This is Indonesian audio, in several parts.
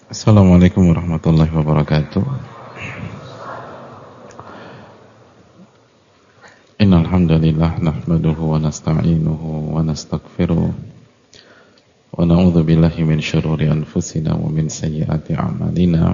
Assalamualaikum warahmatullahi wabarakatuh. Innal hamdalillah nahmaduhu wa nasta'inuhu wa nastaghfiruh wa na'udzu billahi min syururi anfusina wa min sayyiati a'malina.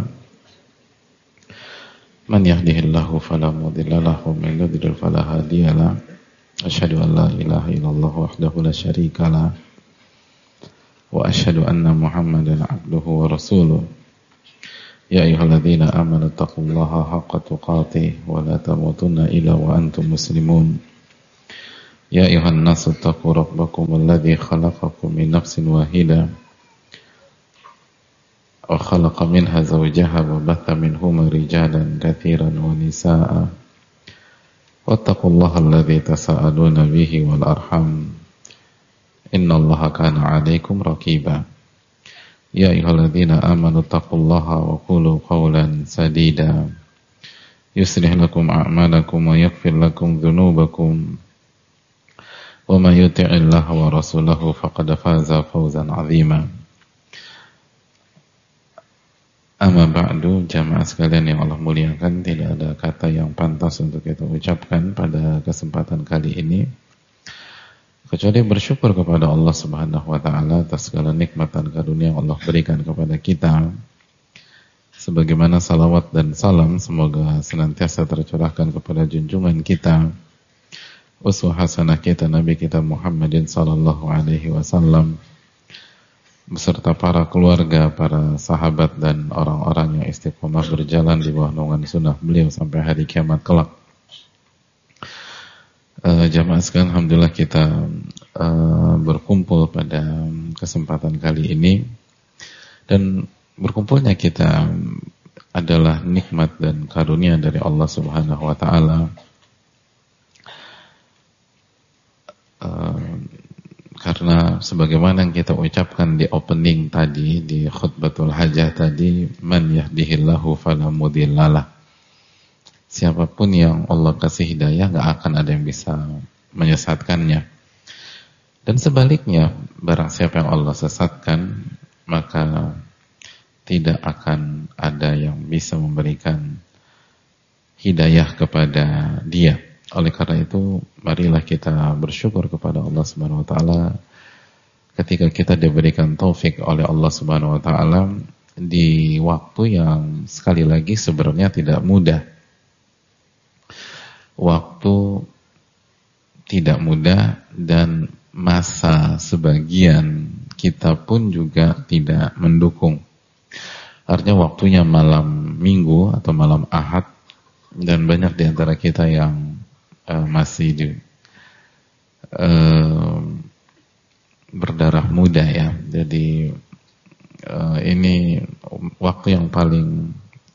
Man yahdihillahu fala mudilla lahu wa man yudlil fala hadiyalah. Asyhadu an la ilaha illallah wahdahu la syarika lah wa asyhadu anna Muhammadan abduhu wa rasuluh. Ya ayyuhalladzina amanu taqullaha haqqa tuqatih wa la tamutunna illa wa antum muslimun. Ya ayyuhan nasu taqu rabbakum alladzi khalaqakum min nafsin wahidah wa khalaqa minha zawjaha wa batha minhuma rijalan katsiran wa nisaa'a. Wattaqullaha alladzi tasaaluna bihi wal arham. Innallaha kana 'alaikum raqiba. Ya ayyuhalladzina amanu taqullaha wa qulu qawlan sadida yuslih lakum a'malakum wa yaghfir lakum dhunubakum wa may yuti'illaha wa rasulahu faqad faza fawzan 'azima. Amma ba'du, jamaah sekalian yang Allah muliakan, tidak ada kata yang pantas untuk kita ucapkan pada kesempatan kali ini kecuali bersyukur kepada Allah Subhanahu wa taala atas segala nikmat dan karunia yang Allah berikan kepada kita. Sebagaimana salawat dan salam semoga senantiasa tercurahkan kepada junjungan kita, uswah hasanah kita, Nabi kita Muhammadin sallallahu alaihi wasallam, beserta para keluarga, para sahabat dan orang-orang yang istiqomah berjalan di bawah naungan sunnah beliau sampai hari kiamat kelak. Jamaah sekalian, alhamdulillah kita berkumpul pada kesempatan kali ini, dan berkumpulnya kita adalah nikmat dan karunia dari Allah Subhanahu wa taala. Karena sebagaimana yang kita ucapkan di opening tadi, di khutbatul hajah tadi, man yahdihillahu fala mudhillalah. Siapapun yang Allah kasih hidayah, gak akan ada yang bisa menyesatkannya. Dan sebaliknya, barang siapa yang Allah sesatkan, maka tidak akan ada yang bisa memberikan hidayah kepada dia. Oleh karena itu, marilah kita bersyukur kepada Allah Subhanahu wa taala ketika kita diberikan taufik oleh Allah Subhanahu wa taala di waktu yang sekali lagi sebenarnya tidak mudah. Waktu tidak mudah dan masa sebagian kita pun juga tidak mendukung. Artinya waktunya malam Minggu atau malam Ahad, dan banyak di antara kita yang masih berdarah muda ya. Jadi ini waktu yang paling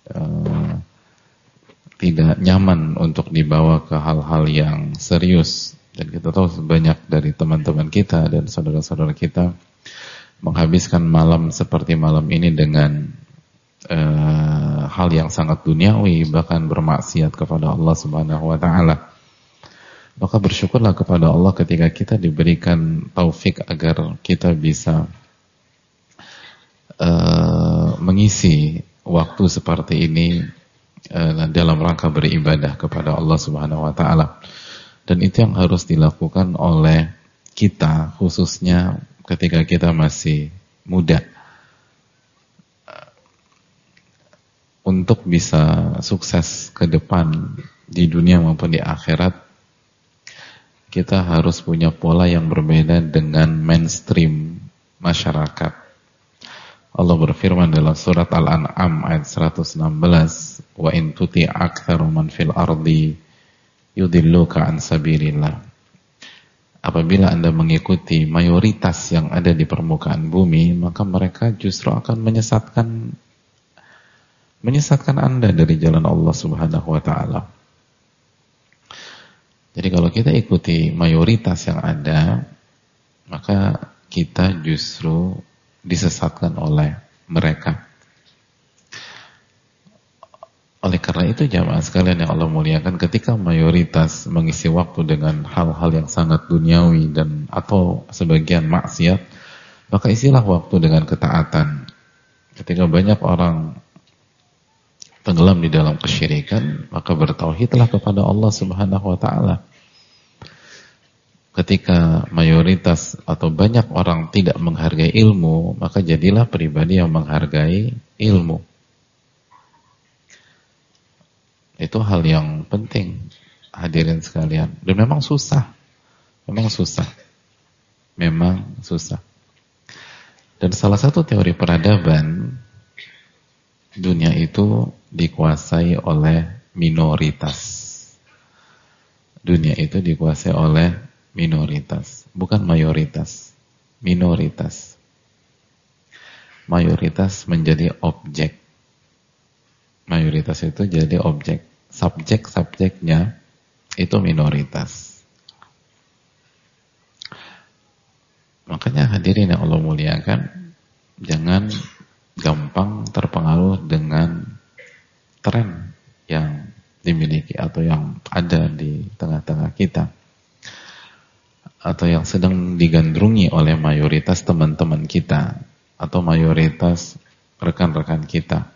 tidak nyaman untuk dibawa ke hal-hal yang serius. Dan kita tahu banyak dari teman-teman kita dan saudara-saudara kita menghabiskan malam seperti malam ini dengan hal yang sangat duniawi, bahkan bermaksiat kepada Allah Subhanahu wa taala. Maka bersyukurlah kepada Allah ketika kita diberikan taufik agar kita bisa mengisi waktu seperti ini dalam rangka beribadah kepada Allah Subhanahu wa taala. Dan itu yang harus dilakukan oleh kita, khususnya ketika kita masih muda. Untuk bisa sukses ke depan di dunia maupun di akhirat, kita harus punya pola yang berbeda dengan mainstream masyarakat. Allah berfirman dalam surat Al-An'am ayat 116, wa in tuti aktsaru man fil ardi yudilluka an sabilillah. Apabila Anda mengikuti mayoritas yang ada di permukaan bumi, maka mereka justru akan menyesatkan Anda dari jalan Allah Subhanahu wa taala. Jadi kalau kita ikuti mayoritas yang ada, maka kita justru disesatkan oleh mereka. Oleh karena itu jamaah sekalian yang Allah muliakan, ketika mayoritas mengisi waktu dengan hal-hal yang sangat duniawi dan atau sebagian maksiat, maka isilah waktu dengan ketaatan. Ketika banyak orang tenggelam di dalam kesyirikan, maka bertauhidlah kepada Allah Subhanahu wa taala. Ketika mayoritas atau banyak orang tidak menghargai ilmu, maka jadilah pribadi yang menghargai ilmu. Itu hal yang penting, hadirin sekalian. Dan memang susah. Memang susah. Memang susah. Dan salah satu teori peradaban, dunia itu dikuasai oleh minoritas. Dunia itu dikuasai oleh minoritas, bukan mayoritas. Minoritas. Mayoritas menjadi objek. Mayoritas itu jadi objek. Subjek-subjeknya itu minoritas. Makanya hadirin yang Allah muliakan, jangan gampang terpengaruh dengan tren yang dimiliki atau yang ada di tengah-tengah kita, atau yang sedang digandrungi oleh mayoritas teman-teman kita atau mayoritas rekan-rekan kita.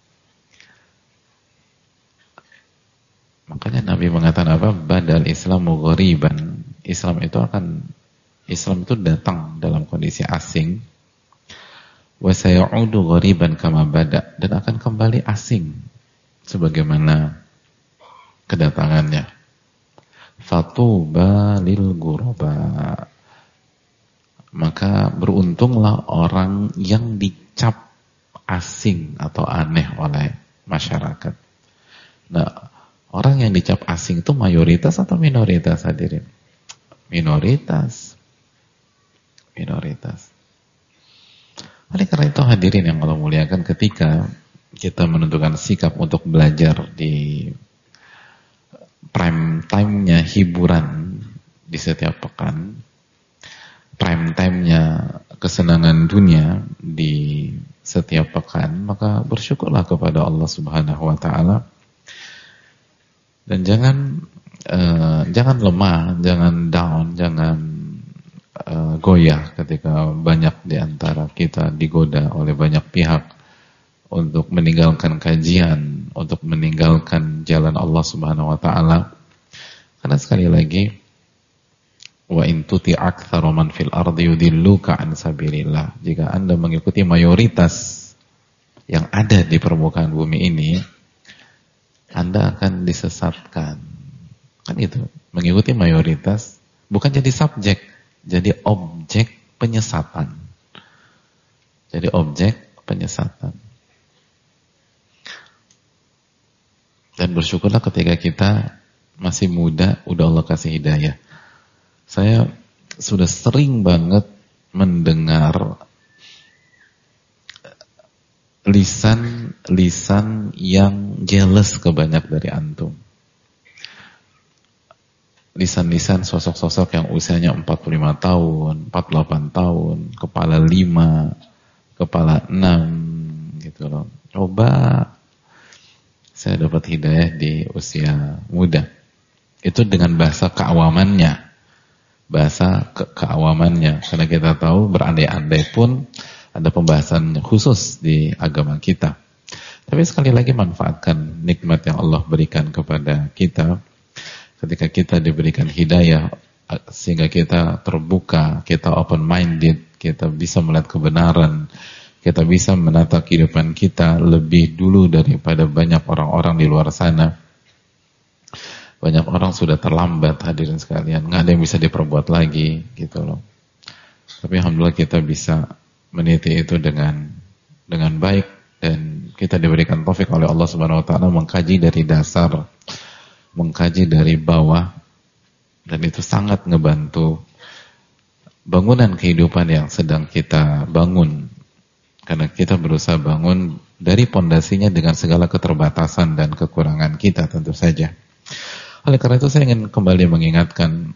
Makanya Nabi mengatakan apa? Badal Islamu ghariban. Islam itu datang dalam kondisi asing. Wa sayaudu ghariban kama bada, dan akan kembali asing sebagaimana kedatangannya. Fatuba lil ghuraba. Maka beruntunglah orang yang dicap asing atau aneh oleh masyarakat. Nah, orang yang dicap asing itu mayoritas atau minoritas, hadirin? Minoritas. Minoritas. Oleh karena itu hadirin yang Allah muliakan, ketika kita menentukan sikap untuk belajar di prime time-nya hiburan di setiap pekan, prime time-nya kesenangan dunia di setiap pekan, maka bersyukurlah kepada Allah Subhanahu wa taala. Dan jangan lemah, jangan down, jangan goyah ketika banyak di antara kita digoda oleh banyak pihak untuk meninggalkan kajian, untuk meninggalkan jalan Allah Subhanahu wa taala. Karena sekali lagi, wa in tuti aktsara man fil ardi yudilluka an sabilillah. Jika Anda mengikuti mayoritas yang ada di permukaan bumi ini, Anda akan disesatkan. Kan itu, mengikuti mayoritas bukan jadi subjek, jadi objek penyesatan. Jadi objek penyesatan. Dan bersyukurlah ketika kita masih muda, udah Allah kasih hidayah. Saya sudah sering banget mendengar lisan yang jealous ke banyak dari antum. Lisan-lisan sosok-sosok yang usianya 45 tahun, 48 tahun, kepala 5, kepala 6 gitu loh. Coba saya dapat hidayah di usia muda. Itu dengan bahasa keawamannya. Bahasa keawamannya. Karena kita tahu berandai-andai pun ada pembahasan khusus di agama kita. Tapi sekali lagi manfaatkan nikmat yang Allah berikan kepada kita. Ketika kita diberikan hidayah, sehingga kita terbuka, kita open minded, kita bisa melihat kebenaran, kita bisa menata kehidupan kita lebih dulu daripada banyak orang-orang di luar sana. Banyak orang sudah terlambat, hadirin sekalian, nggak ada yang bisa diperbuat lagi gitu loh. Tapi alhamdulillah kita bisa meniti itu dengan baik, dan kita diberikan taufik oleh Allah Subhanahu wa taala mengkaji dari dasar, mengkaji dari bawah, dan itu sangat ngebantu bangunan kehidupan yang sedang kita bangun. Karena kita berusaha bangun dari pondasinya dengan segala keterbatasan dan kekurangan kita tentu saja. Oleh karena itu saya ingin kembali mengingatkan,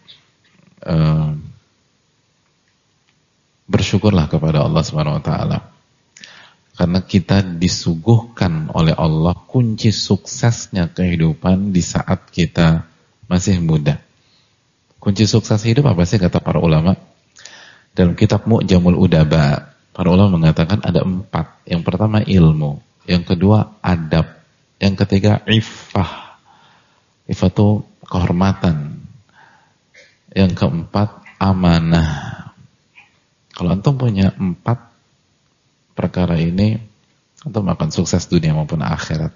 bersyukurlah kepada Allah Subhanahu wa taala. Karena kita disuguhkan oleh Allah kunci suksesnya kehidupan di saat kita masih muda. Kunci sukses hidup apa sih kata para ulama? Dalam kitab Mu'jamul Udaba, Para ulama mengatakan ada 4. Yang pertama ilmu, yang kedua adab, yang ketiga iffah. Iffah itu kehormatan. Yang keempat amanah. Kalau antum punya 4 perkara ini, antum akan sukses dunia maupun akhirat.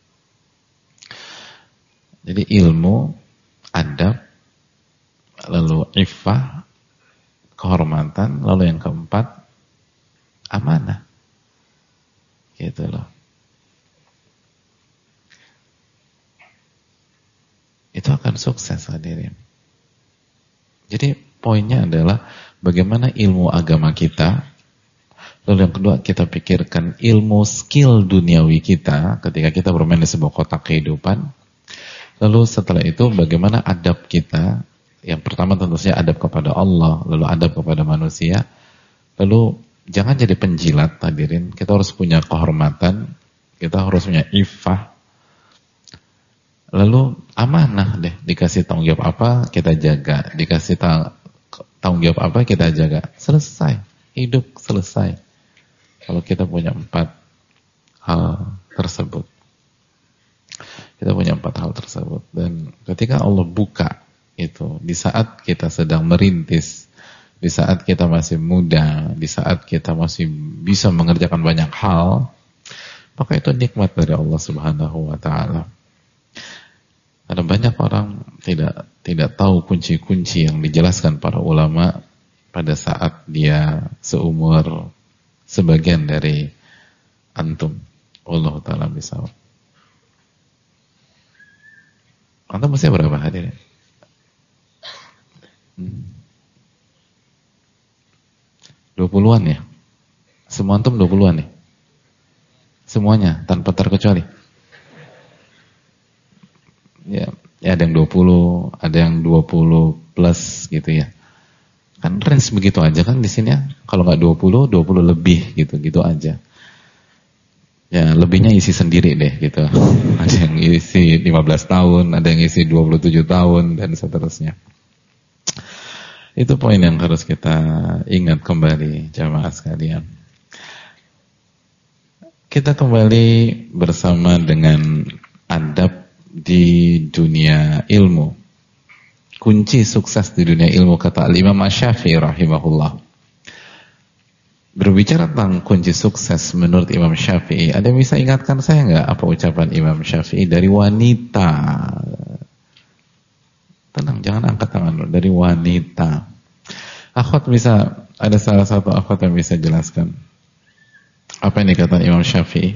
Jadi ilmu, adab, lalu iffah, kehormatan, lalu yang keempat amanah. Gitu loh. Itu akan sukses hadirin. Jadi poinnya adalah bagaimana ilmu agama kita, lalu yang kedua kita pikirkan ilmu skill duniawi kita ketika kita bermain di sebuah kotak kehidupan. Lalu setelah itu bagaimana adab kita, yang pertama tentu saja adab kepada Allah, lalu adab kepada manusia, lalu jangan jadi penjilat hadirin, kita harus punya kehormatan, kita harus punya iffah, lalu amanah deh, dikasih tanggung jawab apa kita jaga, dikasih tanggung jawab apa kita jaga, selesai, hidup selesai. Kalau kita punya 4 hal tersebut, kita punya 4 hal tersebut, dan ketika Allah buka itu di saat kita sedang merintis, di saat kita masih muda, di saat kita masih bisa mengerjakan banyak hal, maka itu nikmat dari Allah Subhanahu wa taala. Ada banyak orang tidak tahu kunci-kunci yang dijelaskan para ulama pada saat dia seumur sebagian dari antum. Allah taala bisa. Antum usia berapa hadirin? 20-an ya? Semua antum 20-an ya? Semuanya, tanpa terkecuali? Ya, ada yang 20, ada yang 20 plus gitu ya. Kan range begitu aja kan di sini ya. Kalau nggak 20, 20 lebih gitu aja. Ya, lebihnya isi sendiri deh gitu. Ada yang isi 15 tahun, ada yang isi 27 tahun, dan seterusnya. Itu poin yang harus kita ingat kembali, jamaah sekalian. Kita kembali bersama dengan adab di dunia ilmu. Kunci sukses di dunia ilmu, kata Imam Asy-Syafi'i rahimahullah. Berbicara tentang kunci sukses menurut Imam Syafi'i, ada yang bisa ingatkan saya nggak apa ucapan Imam Syafi'i dari wanita? Tenang, jangan angkat tangan dulu. Dari wanita. Akhwat bisa, ada salah satu akhwat yang bisa jelaskan apa yang dikatakan Imam Syafi'i?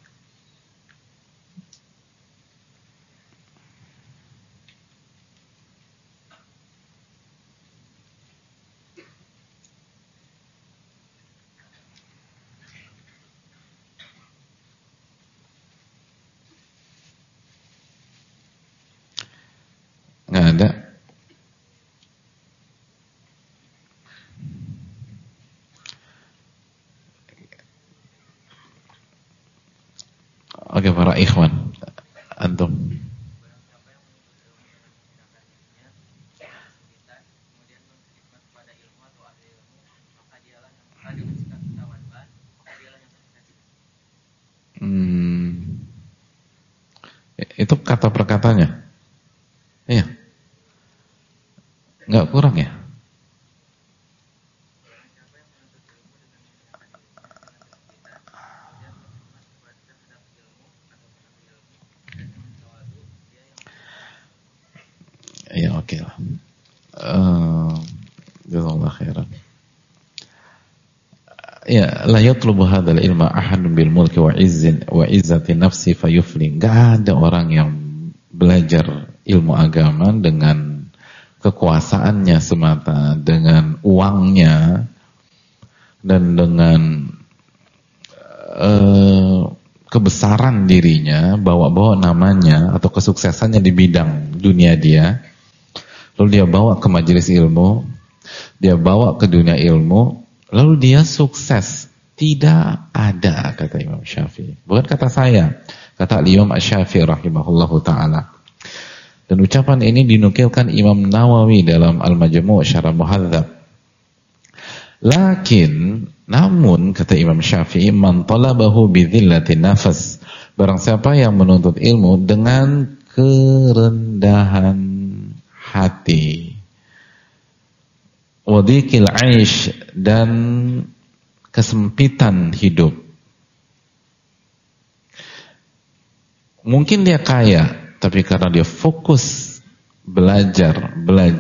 Nggak ada. Oke, para ikhwan, antum. Itu kata perkatanya. Iya. Nggak kurang ya? Ya, oke lah. Jazakallahu khairan. Ya, la yatlubu hadzal ilma ahadun bil mulki wa izzati nafsi fayufli. Enggak ada orang yang belajar ilmu agama dengan kekuasaannya semata, dengan uangnya dan dengan kebesaran dirinya, bawa-bawa namanya atau kesuksesannya di bidang dunia dia, lalu dia bawa ke majelis ilmu, dia bawa ke dunia ilmu, lalu dia sukses. Tidak ada, kata Imam Syafi'i. Bukan kata saya, kata Imam Asy-Syafi'i rahimahullahu ta'ala. Dan ucapan ini dinukilkan Imam Nawawi dalam Al-Majmu' Syarah Muhadzab. Namun kata Imam Syafi'i, man talabahu bidhillatin nafas, barang siapa yang menuntut ilmu dengan kerendahan hati, wadikil aish, dan kesempitan hidup. Mungkin dia kaya, tapi karena dia fokus belajar,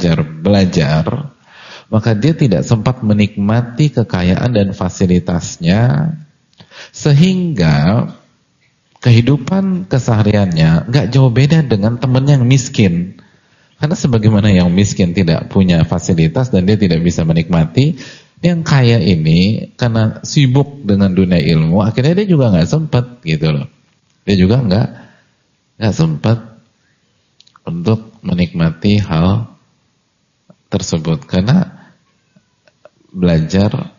maka dia tidak sempat menikmati kekayaan dan fasilitasnya, sehingga kehidupan kesehariannya gak jauh beda dengan temannya yang miskin. Karena sebagaimana yang miskin tidak punya fasilitas dan dia tidak bisa menikmati, yang kaya ini karena sibuk dengan dunia ilmu, akhirnya dia juga gak sempat gitu loh. Dia juga gak sempat untuk menikmati hal tersebut karena belajar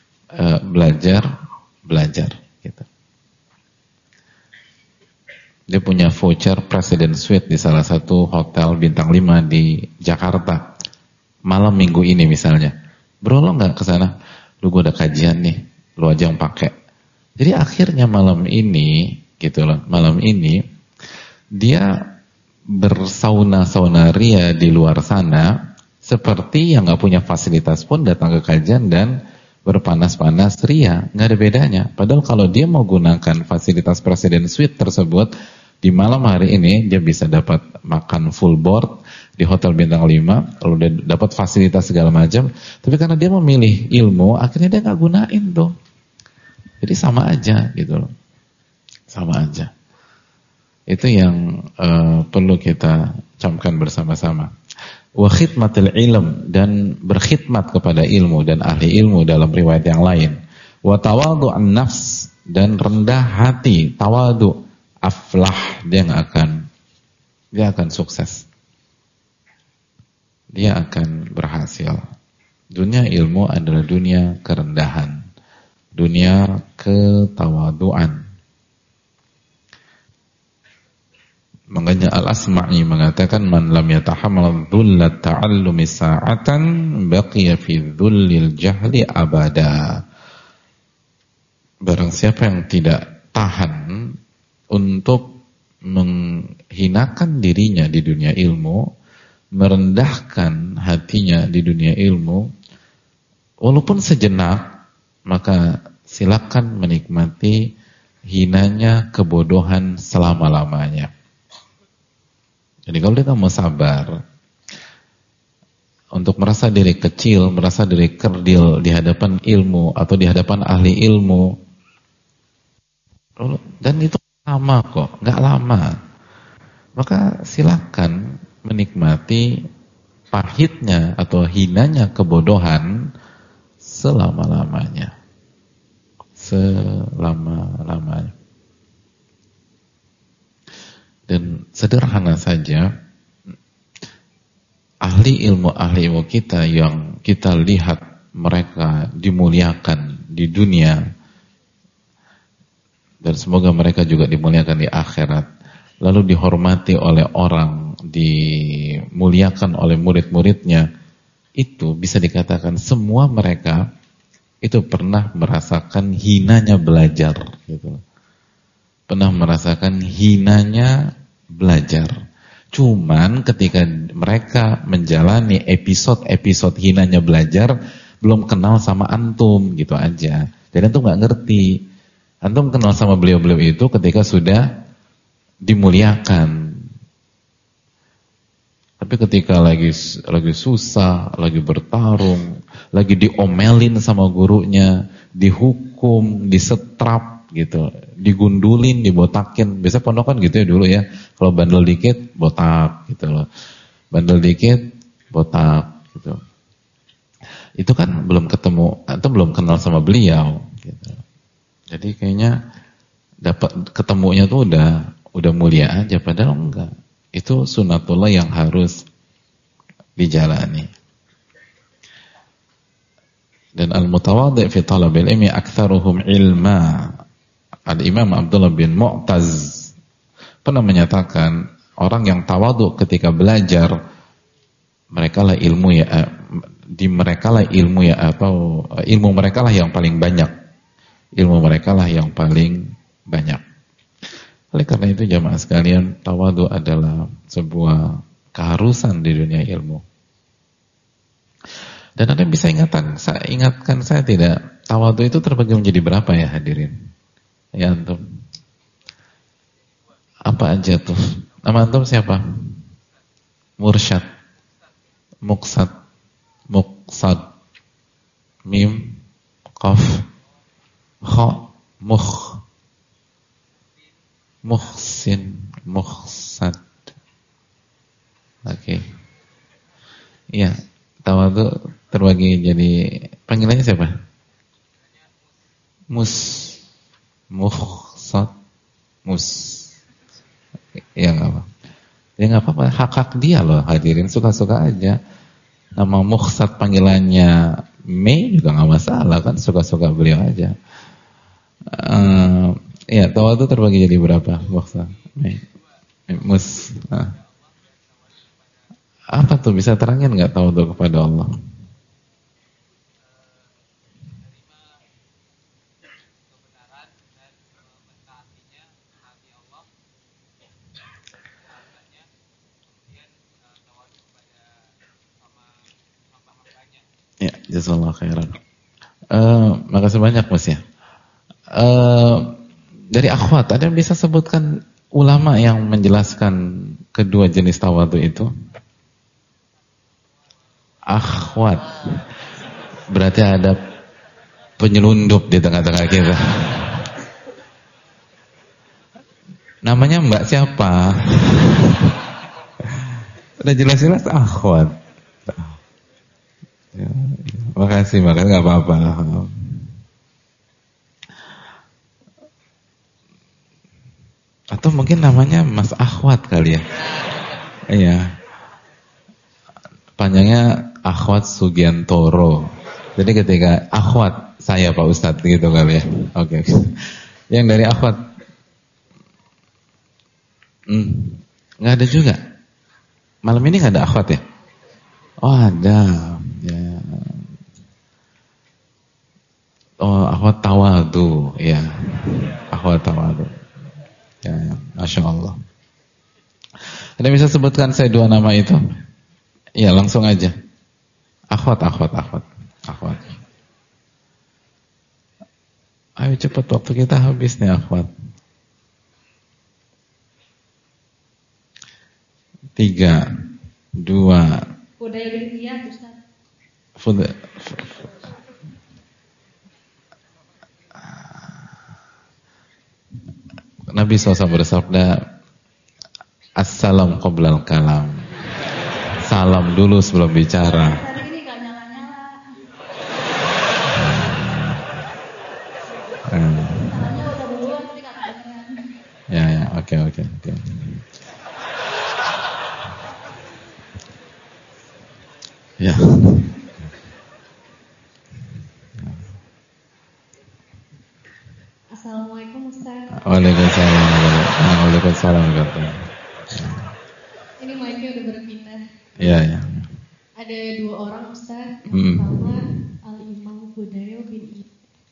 gitu. Dia punya voucher President Suite di salah satu hotel bintang 5 di Jakarta malam minggu ini misalnya. Bro, lo gak kesana? Lu gue ada kajian nih, lo aja yang pakai. Jadi akhirnya malam ini gitu loh, malam ini dia bersauna-sauna ria di luar sana, seperti yang gak punya fasilitas pun datang ke kajian dan berpanas-panas ria, gak ada bedanya. Padahal kalau dia mau gunakan fasilitas President Suite tersebut, di malam hari ini dia bisa dapat makan full board di hotel bintang 5, lalu dia dapat fasilitas segala macam, tapi karena dia memilih ilmu, akhirnya dia gak gunain tuh. Jadi sama aja gitu loh. Sama aja. Itu yang perlu kita camkan bersama-sama. Wa khidmatul ilm, dan berkhidmat kepada ilmu dan ahli ilmu dalam riwayat yang lain. Wa tawadhu'an nafs, dan rendah hati, tawadhu, aflah, dia akan sukses. Dia akan berhasil. Dunia ilmu adalah dunia kerendahan, dunia ketawaduan. Makanya Al-Asma'i mengatakan, man lam yatahammal dhullat ta'allumi sa'atan baqiya fi dhullil jahli abada. Barang siapa yang tidak tahan untuk menghinakan dirinya di dunia ilmu, merendahkan hatinya di dunia ilmu, walaupun sejenak, maka silakan menikmati hinanya kebodohan selama-lamanya. Jadi kalau dia mau sabar untuk merasa diri kecil, merasa diri kerdil di hadapan ilmu atau di hadapan ahli ilmu, dan itu lama kok, nggak lama, maka silakan menikmati pahitnya atau hinanya kebodohan selama-lamanya. Selama-lamanya. Dan sederhana saja, ahli ilmu kita yang kita lihat mereka dimuliakan di dunia, dan semoga mereka juga dimuliakan di akhirat, lalu dihormati oleh orang, dimuliakan oleh murid-muridnya, itu bisa dikatakan semua mereka itu pernah merasakan hinanya belajar gitu. Pernah merasakan hinanya belajar. Cuman ketika mereka menjalani episode-episode hinanya belajar, belum kenal sama antum gitu aja. Jadi antum gak ngerti. Antum kenal sama beliau-beliau itu ketika sudah dimuliakan. Tapi ketika lagi susah, lagi bertarung, lagi diomelin sama gurunya, dihukum, disetrap gitu, digundulin, dibotakin. Biasa pondokan gitu ya dulu ya. Kalau bandel dikit, botak gitu loh. Bandel dikit, botak gitu. Itu kan belum ketemu, atau belum kenal sama beliau gitu. Jadi kayaknya dapat ketemunya tuh udah mulia aja, padahal enggak. Itu sunatullah yang harus dijalani. Dan al-mutawadhi' fi talabil ilmi aktsaruhum ilma. Al-Imam Abdullah bin Mu'taz pernah menyatakan, orang yang tawadhu ketika belajar, mereka lah ilmu ya, di mereka lah ilmu ya, atau ilmu mereka lah yang paling banyak. Ilmu mereka lah yang paling banyak. Oleh karena itu jamaah sekalian, tawadu adalah sebuah keharusan di dunia ilmu. Dan Anda bisa ingatkan saya tidak, tawadu itu terbagi menjadi berapa ya hadirin? Ya antum. Apa aja tuh? Nama antum siapa? Mursyad, Muqsad, Muqsad, Mim, Qaf, Kha, Mukh, Muhsin, Muqsad. Oke. Iya, tawadu terbagi jadi, panggilannya siapa? Muqsad, Mus. Ya nggak apa. Ya nggak apa-apa, hak-hak dia loh hadirin, suka-suka aja. Nama Muqsad panggilannya Mei juga nggak masalah kan, suka-suka beliau aja. Ya, tawadu terbagi jadi berapa? Muqsad, Mei, Mus. Apa tuh, bisa terangin nggak tawadu kepada Allah? Ya, jazakallahu khairan. Makasih banyak Mas ya. Dari akhwat, ada yang bisa sebutkan ulama yang menjelaskan kedua jenis tawadu itu? Akhwat. Berarti ada penyelundup di tengah-tengah kita. Namanya Mbak siapa? Udah jelas-jelas akhwat. Ya, makasih nggak apa-apa. Atau mungkin namanya Mas Akhwat kali ya. Iya. Panjangnya Akhwat Sugiantoro. Jadi ketika Akhwat, saya Pak Ustadz gitu kali ya. Oke. Yang dari Akhwat nggak ada juga. Malam ini nggak ada Akhwat ya? Oh ada. Ya. Oh, akhwat tawadu, ya. Akhwat tawadu. Ya, Masya Allah. Anda bisa sebutkan saya dua nama itu? Ya, langsung aja. Akhwat. Ayo cepat, waktu kita habis nih akhwat. 3, 2. Udah ya, Ustaz. Nabi SAW bersabda, Assalam qoblal kalam. Salam dulu sebelum bicara. Hari ini gak nyala-nyala. Nyalanya udah duluan, tapi gak kedengeran. Ya, oke. Ya. Assalamualaikum Ustaz. Waalaikumsalam. Ini mic-nya udah berpindah. Ya. Ada 2 orang Ustaz. Yang pertama Al-Imam Fudail bin Iyad.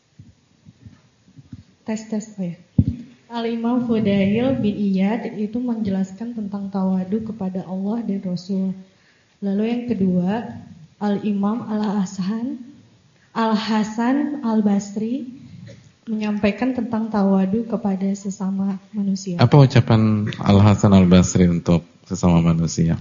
Tes oh ya. Al-Imam Fudail bin Iyad itu menjelaskan tentang tawadu kepada Allah dan Rasul. Lalu yang kedua, Al-Imam Al-Hasan Al-Basri menyampaikan tentang tawadu kepada sesama manusia. Apa ucapan Al-Hasan Al-Basri untuk sesama manusia?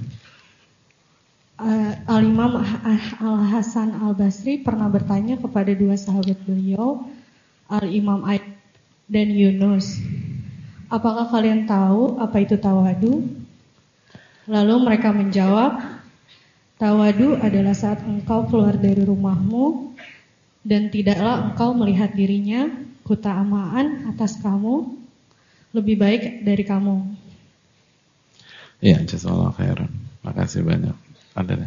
Al-Imam Al-Hasan Al-Basri pernah bertanya kepada 2 sahabat beliau, Al-Imam Aid dan Yunus, apakah kalian tahu apa itu tawadu? Lalu mereka menjawab, tawadu adalah saat engkau keluar dari rumahmu dan tidaklah engkau melihat dirinya keutamaan atas kamu lebih baik dari kamu. Iya, jazakallahu khairan. Makasih banyak. Ada.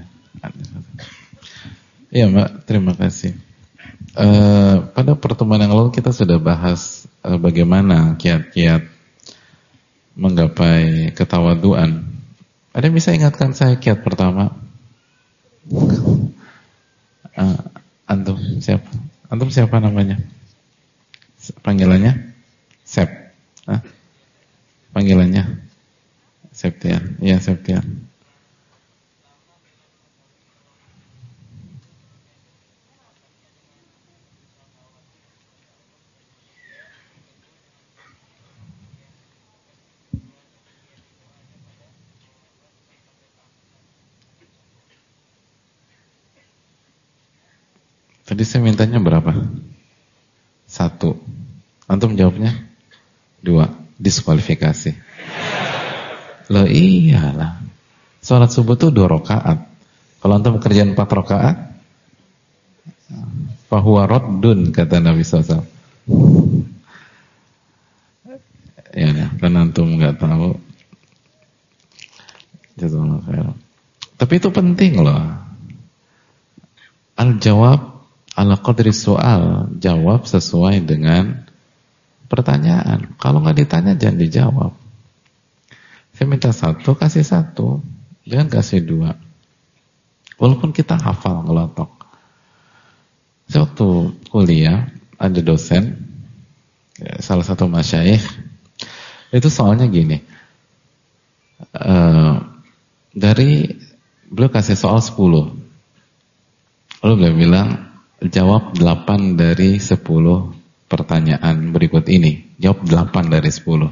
Iya, Mbak, terima kasih. Pada pertemuan yang lalu kita sudah bahas bagaimana kiat-kiat menggapai ketawaduan. Ada yang bisa ingatkan saya kiat pertama? Antum siapa? Antum siapa namanya? Panggilannya? Sep. Hah? Panggilannya? Septian. Iya, Septian. Tadi saya mintanya berapa? 1. Antum jawabnya 2. Diskualifikasi. Loh iyalah. Sholat subuh itu 2 rakaat. Kalau antum kerjaan 4 rakaat, fahuwa raddun, kata Nabi SAW. Ya, kan antum nggak tahu. Jazakallahu khairan. Tapi itu penting loh. Al-jawab ala qadri soal, jawab sesuai dengan pertanyaan. Kalau nggak ditanya jangan dijawab. Saya minta 1, kasih 1, jangan kasih 2. Walaupun kita hafal ngelotok. Saya waktu kuliah ada dosen, salah satu masyayikh, itu soalnya gini. Beliau kasih soal 10. Lalu beliau bilang, jawab 8 dari 10 pertanyaan berikut ini. Jawab 8 dari 10.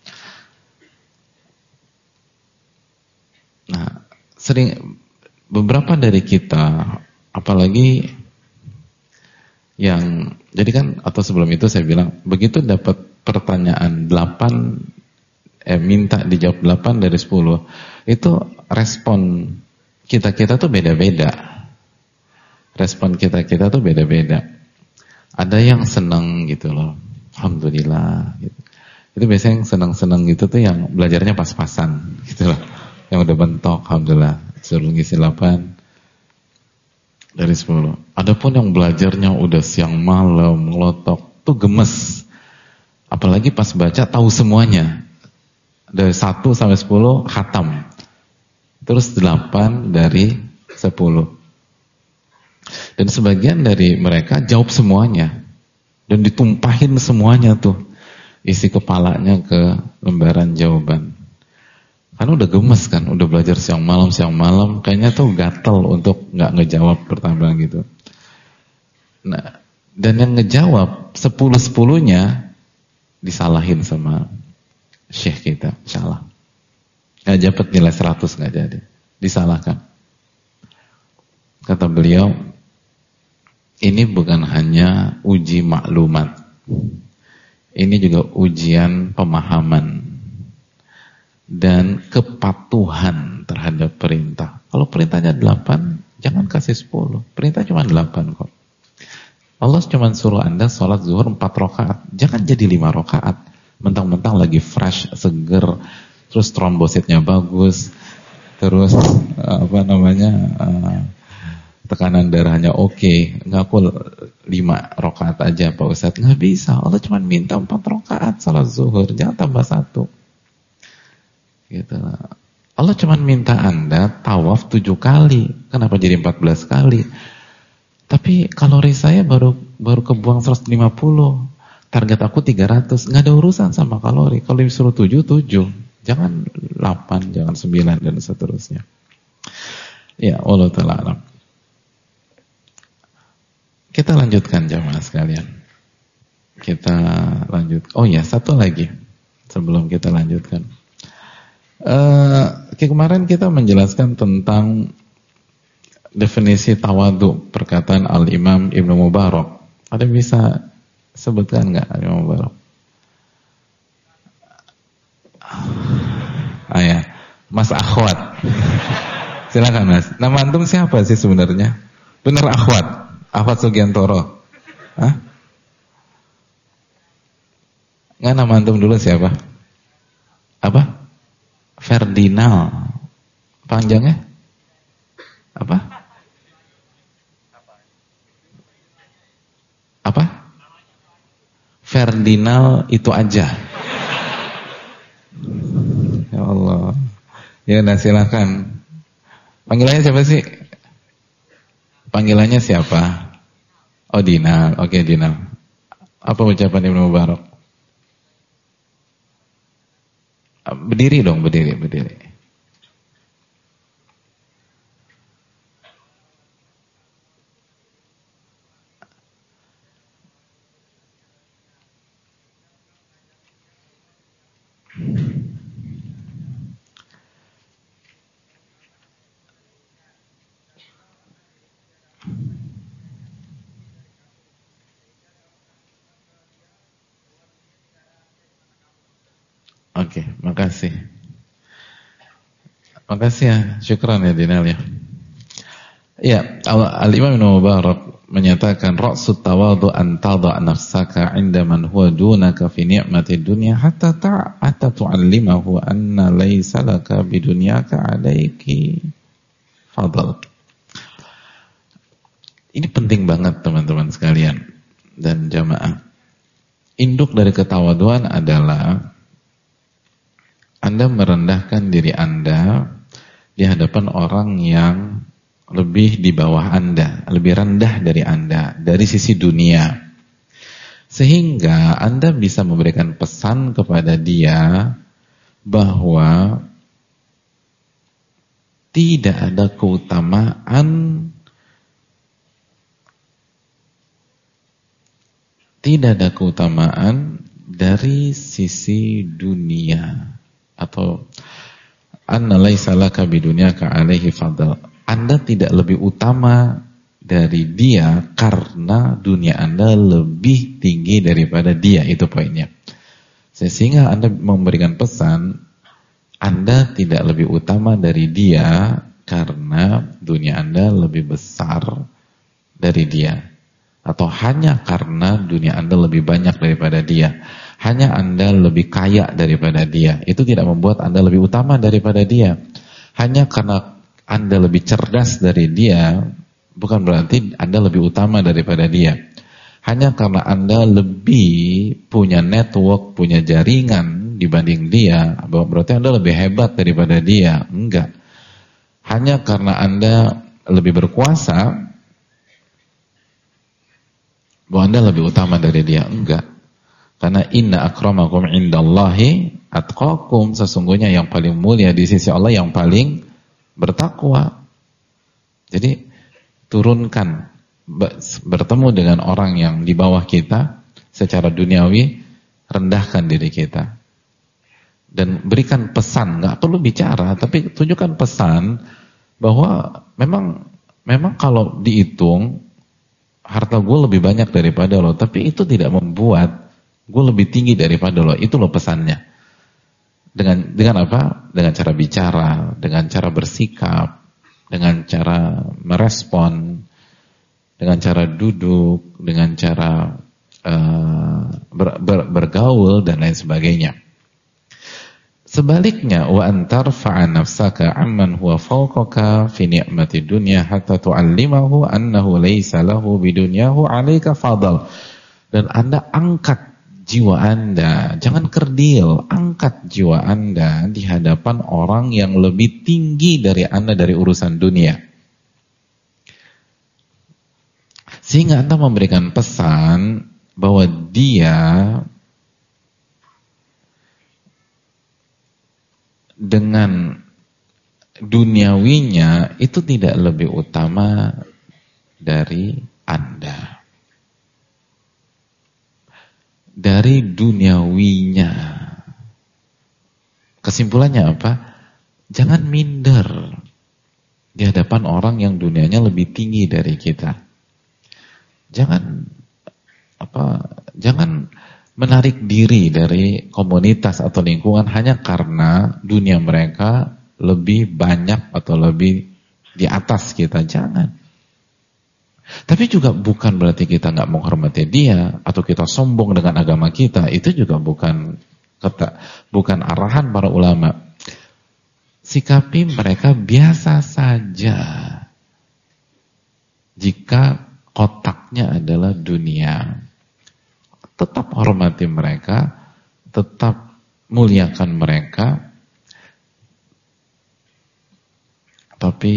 Nah, beberapa dari kita, apalagi yang, jadi kan, atau sebelum itu saya bilang, begitu dapat pertanyaan 8, minta dijawab 8 dari 10, itu respon kita tuh beda-beda. Respon kita tuh beda-beda. Ada yang senang gitu loh, alhamdulillah gitu. Itu biasanya yang senang-senang gitu tuh yang belajarnya pas-pasan gitu loh. Yang udah bentok, alhamdulillah, suruh ngisi 8 dari 10. Adapun yang belajarnya udah siang malam, ngelotok, tuh gemes. Apalagi pas baca tahu semuanya. Dari 1 sampai 10 khatam. Terus 8 dari 10. Dan sebagian dari mereka jawab semuanya. Dan ditumpahin semuanya tuh. Isi kepalanya ke lembaran jawaban. Karena udah gemes kan, udah belajar siang malam, kayaknya tuh gatel untuk nggak ngejawab pertanyaan gitu. Nah, dan yang ngejawab 10-10-nya disalahin sama syekh kita, salah. Nggak dapat nilai 100, nggak jadi, disalahkan. Kata beliau, ini bukan hanya uji maklumat, ini juga ujian pemahaman dan kepatuhan terhadap perintah. Kalau perintahnya 8, jangan kasih 10. Perintah cuma 8 kok. Allah cuma suruh Anda sholat zuhur 4 rakaat. Jangan jadi 5 rakaat. Mentang-mentang lagi fresh, seger, terus trombositnya bagus, terus tekanan darahnya oke. Ngaku 5 rakaat aja Pak Ustadz. Nggak bisa. Allah cuma minta 4 rakaat sholat zuhur. Jangan tambah 1. Gitu. Allah cuma minta Anda tawaf 7 kali. Kenapa jadi 14 kali? Tapi kalori saya baru kebuang 150. Target aku 300. Nggak ada urusan sama kalori. Kalau disuruh 7, 7. Jangan 8, jangan 9 dan seterusnya. Ya, Allah Ta'ala alam. Kita lanjutkan jamaah sekalian. Kita lanjut. Oh ya, satu lagi sebelum kita lanjutkan. Kemarin kita menjelaskan tentang definisi tawadu, perkataan Al-Imam Ibnu Mubarak. Ada bisa sebutkan nggak Al-Imam Mubarak? Ya, Mas Akhwat. Silakan Mas. Nama antum siapa sih sebenarnya? Benar Akhwat? Akhwat Sugiantoro? Hah? Nggak, nama antum dulu siapa? Apa? Ferdinand. Panjangnya? Apa? Apa? Ferdinand itu aja. Ya Allah. Ya udah silakan. Panggilannya siapa sih? Panggilannya siapa? Oh Dinal, oke Dinal. Apa ucapan Ibnu Mubarak? Berdiri dong, berdiri. Oke, makasih. Makasih ya, syukran ya Dinal ya. Ya, Al-Imam Ibnu Mubarak menyatakan ra'sut tawadhu an tadha' nafsaka 'inda man huwa dunaka fi ni'matid dunya hatta tu'allimahu anna laysa laka bidunyaka 'alaiki fadl. Ini penting banget teman-teman sekalian dan jamaah. Induk dari ketawaduan adalah Anda merendahkan diri Anda di hadapan orang yang lebih di bawah Anda, lebih rendah dari Anda, dari sisi dunia. Sehingga Anda bisa memberikan pesan kepada dia bahwa tidak ada keutamaan dari sisi dunia. Atau anna laisa laka bidunyaka alaihi fadl. Anda tidak lebih utama dari dia karena dunia Anda lebih tinggi daripada dia, itu poinnya. Sehingga Anda memberikan pesan Anda tidak lebih utama dari dia karena dunia Anda lebih besar dari dia, atau hanya karena dunia Anda lebih banyak daripada dia. Hanya Anda lebih kaya daripada dia, itu tidak membuat Anda lebih utama daripada dia. Hanya karena Anda lebih cerdas dari dia, bukan berarti Anda lebih utama daripada dia. Hanya karena Anda lebih punya network, punya jaringan dibanding dia, berarti Anda lebih hebat daripada dia. Enggak. Hanya karena Anda lebih berkuasa, bahwa Anda lebih utama dari dia. Enggak. Karena inna akramakum indallahi atqakum, sesungguhnya yang paling mulia di sisi Allah yang paling bertakwa. Jadi turunkan, bertemu dengan orang yang di bawah kita secara duniawi, rendahkan diri kita dan berikan pesan. Nggak perlu bicara, tapi tunjukkan pesan bahwa memang kalau dihitung harta gue lebih banyak daripada lo, tapi itu tidak membuat gue lebih tinggi daripada lo. Itu lo pesannya. Dengan apa? Dengan cara bicara, dengan cara bersikap, dengan cara merespon, dengan cara duduk, dengan cara bergaul dan lain sebagainya. Sebaliknya, wa antarfa'a nafsaka amman huwa fawqaka fi ni'mati dunya hatta tu'allimahu annahu laysa lahu bidunyahu 'alaika fadl. Dan Anda angkat jiwa Anda, jangan kerdil, angkat jiwa Anda di hadapan orang yang lebih tinggi dari Anda dari urusan dunia. Sehingga Anda memberikan pesan bahwa dia dengan duniawinya itu tidak lebih utama dari Anda. Dari duniawinya. Kesimpulannya apa? Jangan minder di hadapan orang yang dunianya lebih tinggi dari kita. Jangan menarik diri dari komunitas atau lingkungan hanya karena dunia mereka lebih banyak atau lebih di atas kita. Jangan. Tapi juga bukan berarti kita nggak menghormati dia atau kita sombong dengan agama kita. Itu juga bukan arahan para ulama. Sikapi mereka biasa saja jika kotaknya adalah dunia. Tetap hormati mereka, tetap muliakan mereka, tapi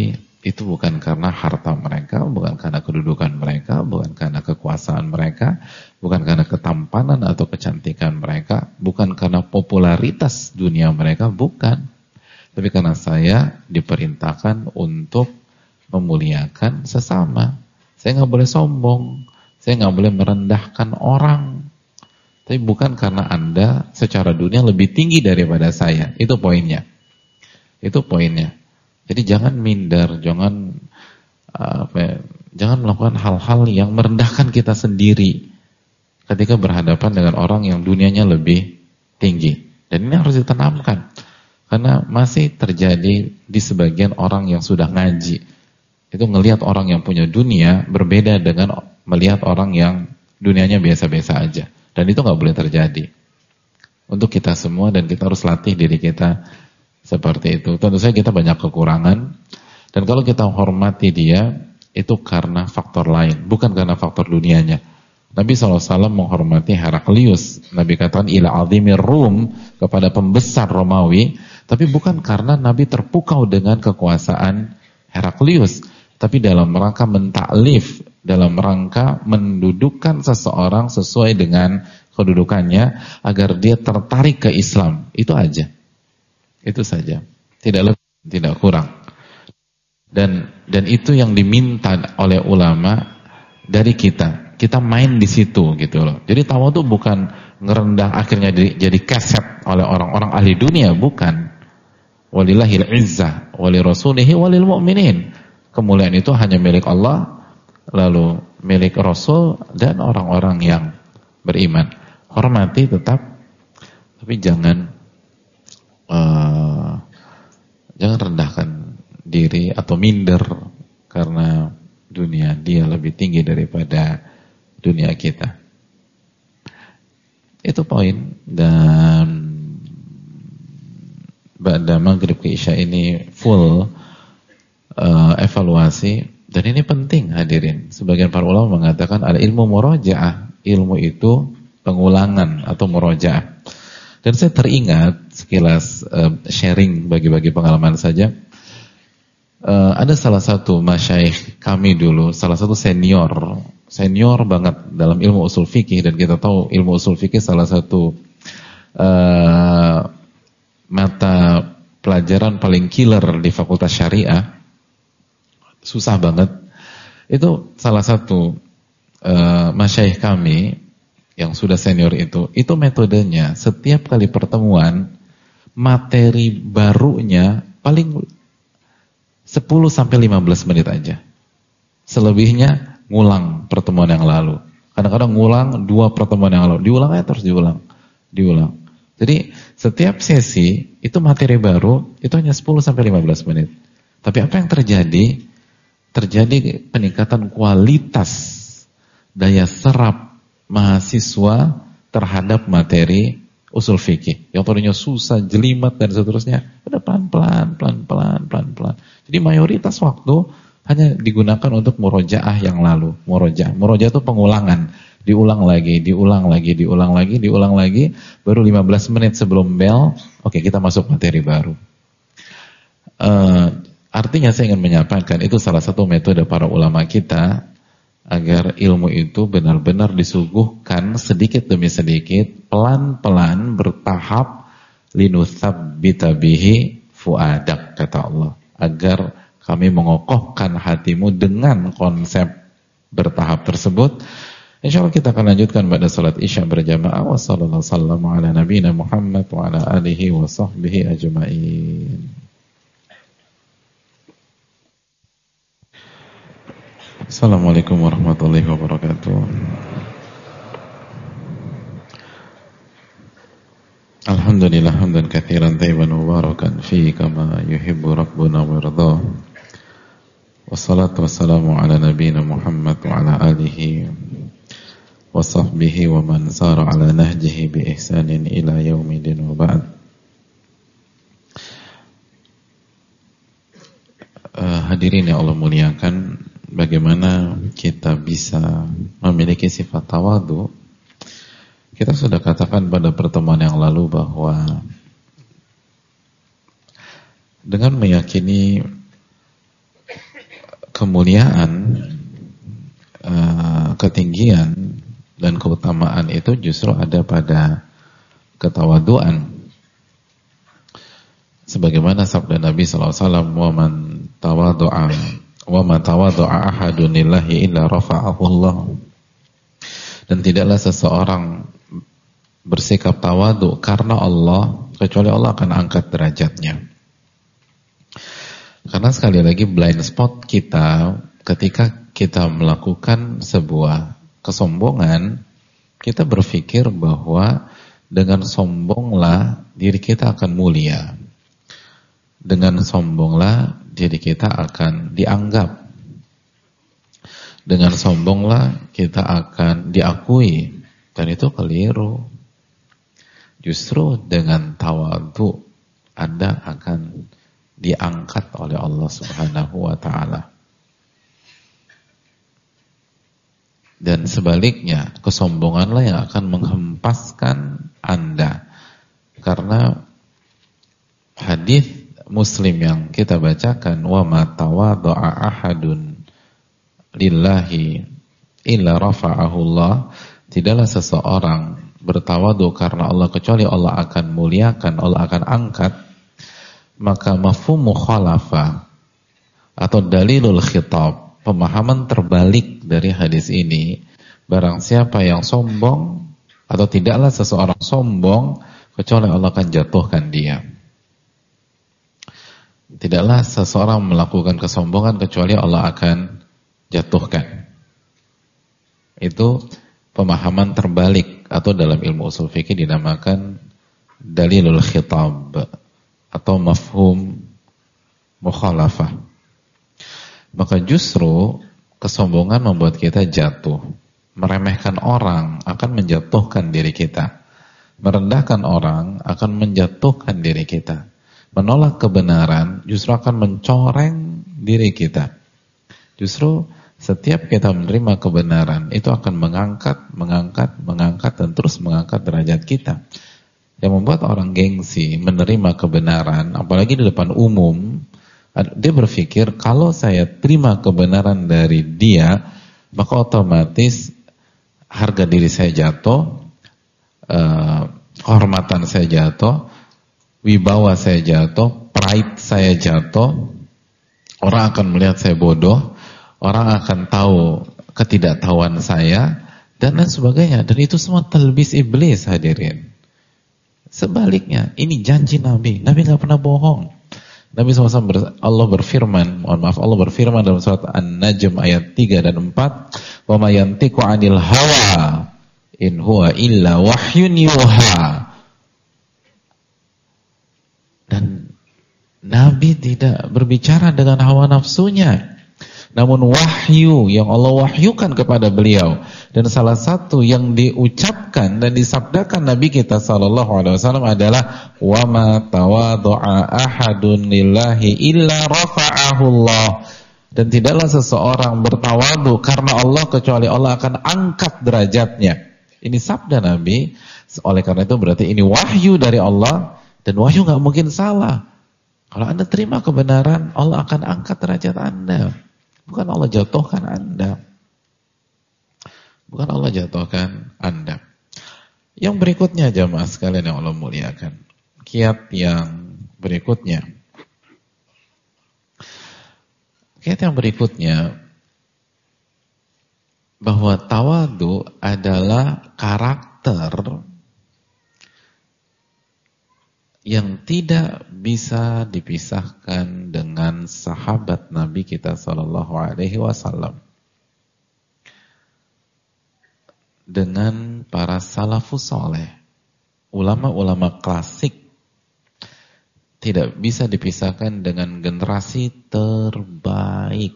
itu bukan karena harta mereka, bukan karena kedudukan mereka, bukan karena kekuasaan mereka, bukan karena ketampanan atau kecantikan mereka, bukan karena popularitas dunia mereka, bukan. Tapi karena saya diperintahkan untuk memuliakan sesama. Saya nggak boleh sombong, saya nggak boleh merendahkan orang. Tapi bukan karena Anda secara dunia lebih tinggi daripada saya. Itu poinnya. Itu poinnya. Jadi jangan minder, jangan melakukan hal-hal yang merendahkan kita sendiri ketika berhadapan dengan orang yang dunianya lebih tinggi. Dan ini harus ditanamkan. Karena masih terjadi di sebagian orang yang sudah ngaji. Itu ngelihat orang yang punya dunia berbeda dengan melihat orang yang dunianya biasa-biasa aja. Dan itu nggak boleh terjadi. Untuk kita semua, dan kita harus latih diri kita seperti itu. Tentu saja kita banyak kekurangan, dan kalau kita hormati dia, itu karena faktor lain, bukan karena faktor dunianya. Nabi SAW menghormati Heraklius. Nabi katakan ila azimir Rum, kepada pembesar Romawi, tapi bukan karena Nabi terpukau dengan kekuasaan Heraklius, tapi dalam rangka mentaklif, dalam rangka mendudukkan seseorang sesuai dengan kedudukannya, agar dia tertarik ke Islam. Itu aja. Itu saja, tidak lebih, tidak kurang. Dan itu yang diminta oleh ulama dari kita. Kita main di situ gitu loh. Jadi tawadhu bukan ngerendah akhirnya jadi keset oleh orang-orang ahli dunia, bukan. Walillahil izzah, walirasulihi walil mu'minin. Kemuliaan itu hanya milik Allah, lalu milik Rasul dan orang-orang yang beriman. Hormati tetap, tapi jangan rendahkan diri atau minder karena dunia dia lebih tinggi daripada dunia kita. Itu poin. Dan ba'da maghrib ke isya ini full evaluasi, dan ini penting hadirin. Sebagian para ulama mengatakan al ilmu murajaah, ilmu itu pengulangan atau murajaah. Dan saya teringat sekilas sharing, bagi-bagi pengalaman saja. Ada salah satu masyaikh kami dulu, salah satu senior banget dalam ilmu usul fikih, dan kita tahu ilmu usul fikih salah satu mata pelajaran paling killer di Fakultas Syariah, susah banget. Itu salah satu masyaikh kami yang sudah senior itu metodenya setiap kali pertemuan materi barunya paling 10-15 menit aja. Selebihnya ngulang pertemuan yang lalu. Kadang-kadang ngulang 2 pertemuan yang lalu. Diulang aja terus diulang. Jadi setiap sesi itu materi baru itu hanya 10-15 menit. Tapi apa yang terjadi? Terjadi peningkatan kualitas daya serap mahasiswa terhadap materi usul fikih yang tadinya susah, jelimet dan seterusnya, udah pelan-pelan. Jadi mayoritas waktu hanya digunakan untuk murojaah yang lalu. Murojaah itu pengulangan, diulang lagi, baru 15 menit sebelum bel, oke, kita masuk materi baru. Artinya saya ingin menyampaikan itu salah satu metode para ulama kita agar ilmu itu benar-benar disuguhkan sedikit demi sedikit, pelan-pelan, bertahap, linutsabbita bihi fuadak, kata Allah, agar kami mengokohkan hatimu dengan konsep bertahap tersebut. Insyaallah kita akan lanjutkan pada salat Isya berjamaah. Wassallallahu wasallam ala nabiyina Muhammad wa ala alihi wa sahbihi ajma'in. Assalamualaikum warahmatullahi wabarakatuh. Alhamdulillah hamdan katsiran thayyiban mubarakan fi kama yuhibbu rabbuna wa yardah. Wassalatu wassalamu ala nabiyyina Muhammad wa ala alihi wa sahbihi wa man sara ala nahjihi bi ihsanin ila yaumidin wa ba'd. Hadirin yang Allah muliakan, bagaimana kita bisa memiliki sifat tawadhu? Kita sudah katakan pada pertemuan yang lalu bahwa dengan meyakini kemuliaan, ketinggian dan keutamaan itu justru ada pada ketawaduan. Sebagaimana sabda Nabi SAW, wa man tawadu'a ahadun lillahi illa rafa'ahu Allah. Dan tidaklah seseorang bersikap tawadu karena Allah, kecuali Allah akan angkat derajatnya. Karena sekali lagi blind spot kita ketika kita melakukan sebuah kesombongan, kita berpikir bahwa dengan sombonglah diri kita akan mulia. Dengan sombonglah diri kita akan dianggap. Dengan sombonglah kita akan diakui. Dan itu keliru. Justru dengan tawadhu Anda akan diangkat oleh Allah Subhanahu wa ta'ala. Dan sebaliknya, kesombonganlah yang akan menghempaskan Anda. Karena hadis Muslim yang kita bacakan, wa ma tawadha'a ahadun lillahi illa rafa'ahu Allah, tidaklah seseorang bertawadu karena Allah kecuali Allah akan muliakan, Allah akan angkat. Maka mafhum mukhalafah atau dalilul khitab, pemahaman terbalik dari hadis ini, barang siapa yang sombong atau tidaklah seseorang sombong kecuali Allah akan jatuhkan dia. Tidaklah seseorang melakukan kesombongan kecuali Allah akan jatuhkan. Itu pemahaman terbalik atau dalam ilmu usul fikih dinamakan dalilul khitab atau mafhum mukhalafah. Maka justru kesombongan membuat kita jatuh. Meremehkan orang akan menjatuhkan diri kita. Merendahkan orang akan menjatuhkan diri kita. Menolak kebenaran justru akan mencoreng diri kita. Justru setiap kita menerima kebenaran itu akan mengangkat dan terus mengangkat derajat kita. Yang membuat orang gengsi menerima kebenaran, apalagi di depan umum, dia berpikir kalau saya terima kebenaran dari dia, maka otomatis harga diri saya jatuh, kehormatan saya jatuh, wibawa saya jatuh, pride saya jatuh, orang akan melihat saya bodoh, orang akan tahu ketidaktahuan saya, dan lain sebagainya. Dan itu semua talbis iblis, hadirin. Sebaliknya, ini janji Nabi. Nabi nggak pernah bohong. Nabi SAW Allah berfirman dalam surat An-Najm ayat 3 dan 4, "Wa ma yantiqu 'anil hawa in huwa illa wahyun yuha." Dan Nabi tidak berbicara dengan hawa nafsunya, namun wahyu yang Allah wahyukan kepada beliau. Dan salah satu yang diucapkan dan disabdakan Nabi kita SAW adalah wa ma tawadha'a ahadun lillahi illa rafa'ahu Allah. Dan tidaklah seseorang bertawadu karena Allah kecuali Allah akan angkat derajatnya. Ini sabda Nabi. Oleh karena itu berarti ini wahyu dari Allah, dan wahyu nggak mungkin salah. Kalau Anda terima kebenaran, Allah akan angkat derajat Anda. Bukan Allah jatuhkan Anda. Bukan Allah jatuhkan Anda. Yang berikutnya jamaah sekalian yang Allah muliakan. Kiat yang berikutnya. Kiat yang berikutnya, bahwa tawadu adalah karakter yang tidak bisa dipisahkan dengan sahabat Nabi kita sallallahu alaihi wasallam, dengan para salafus saleh, ulama-ulama klasik. Tidak bisa dipisahkan dengan generasi terbaik.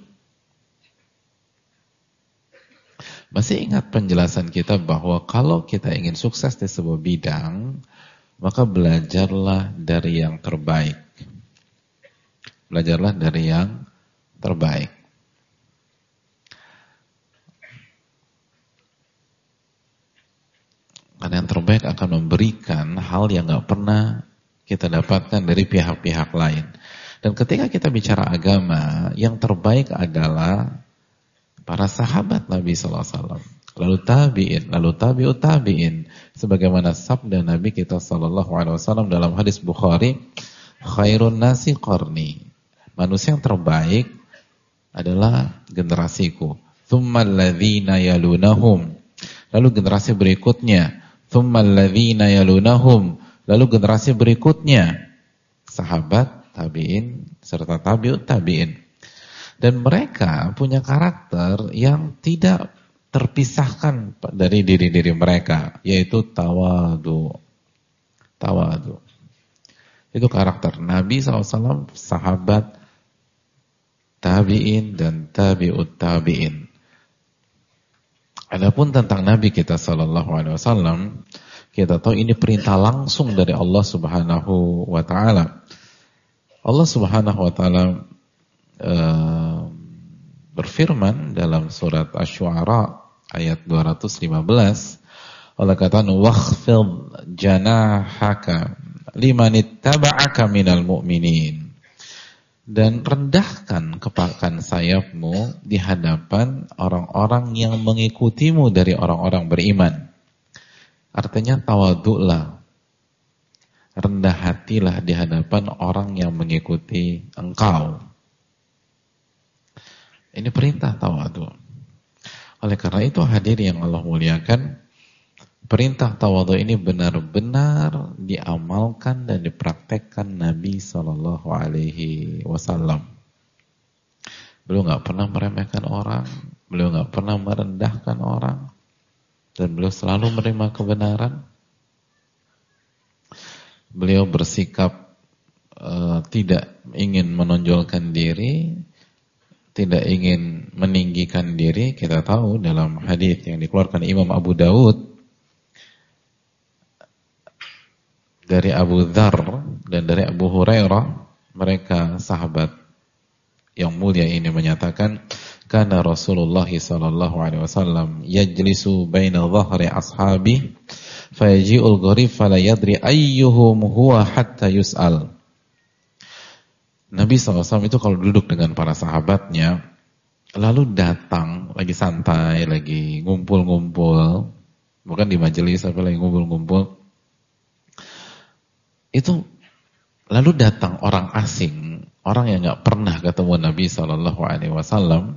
Masih ingat penjelasan kita bahwa kalau kita ingin sukses di sebuah bidang, maka belajarlah dari yang terbaik. Belajarlah dari yang terbaik. Karena yang terbaik akan memberikan hal yang gak pernah kita dapatkan dari pihak-pihak lain. Dan ketika kita bicara agama, yang terbaik adalah para sahabat Nabi SAW. Lalu tabi'in, lalu tabi'ut tabi'in. Sebagaimana sabda Nabi kita SAW dalam hadis Bukhari, khairun nasi qarni. Manusia yang terbaik adalah generasiku. Thummal ladzina yalunahum. Lalu generasi berikutnya. Thummal ladzina yalunahum. Lalu generasi berikutnya. Sahabat, tabi'in, serta tabi'ut tabi'in. Dan mereka punya karakter yang tidak terpisahkan dari diri-diri mereka, yaitu tawadu. Tawadu. Itu karakter Nabi SAW, sahabat, tabi'in, dan tabi'ut tabi'in. Adapun tentang Nabi kita SAW, kita tahu ini perintah langsung dari Allah Subhanahu wa Ta'ala. Allah Subhanahu wa Ta'ala berfirman dalam surat Asy-Syu'ara ayat 215. Allah katakan wakhfid janahaka limanittaba'aka minal mu'minin. Dan rendahkan kepakan sayapmu di hadapan orang-orang yang mengikutimu dari orang-orang beriman. Artinya tawadhu'lah. Rendah hatilah di hadapan orang yang mengikuti engkau. Ini perintah tawadhu. Oleh karena itu hadirin yang Allah muliakan, perintah tawadhu ini benar-benar diamalkan dan dipraktekkan Nabi SAW. Beliau nggak pernah meremehkan orang, beliau nggak pernah merendahkan orang, dan beliau selalu menerima kebenaran. Beliau bersikap tidak ingin menonjolkan diri, tidak ingin meninggikan diri. Kita tahu dalam hadis yang dikeluarkan Imam Abu Dawud dari Abu Dzar dan dari Abu Hurairah, mereka sahabat yang mulia ini menyatakan, kana Rasulullah sallallahu alaihi wasallam yajlisu baina dhahri ashabi fayaji'ul gharib fala yadri ayyuhum huwa hatta yus'al. Nabi SAW itu kalau duduk dengan para sahabatnya, lalu datang, lagi santai, lagi ngumpul-ngumpul, bukan di majelis, tapi lagi ngumpul-ngumpul, itu lalu datang orang asing, orang yang gak pernah ketemu Nabi SAW,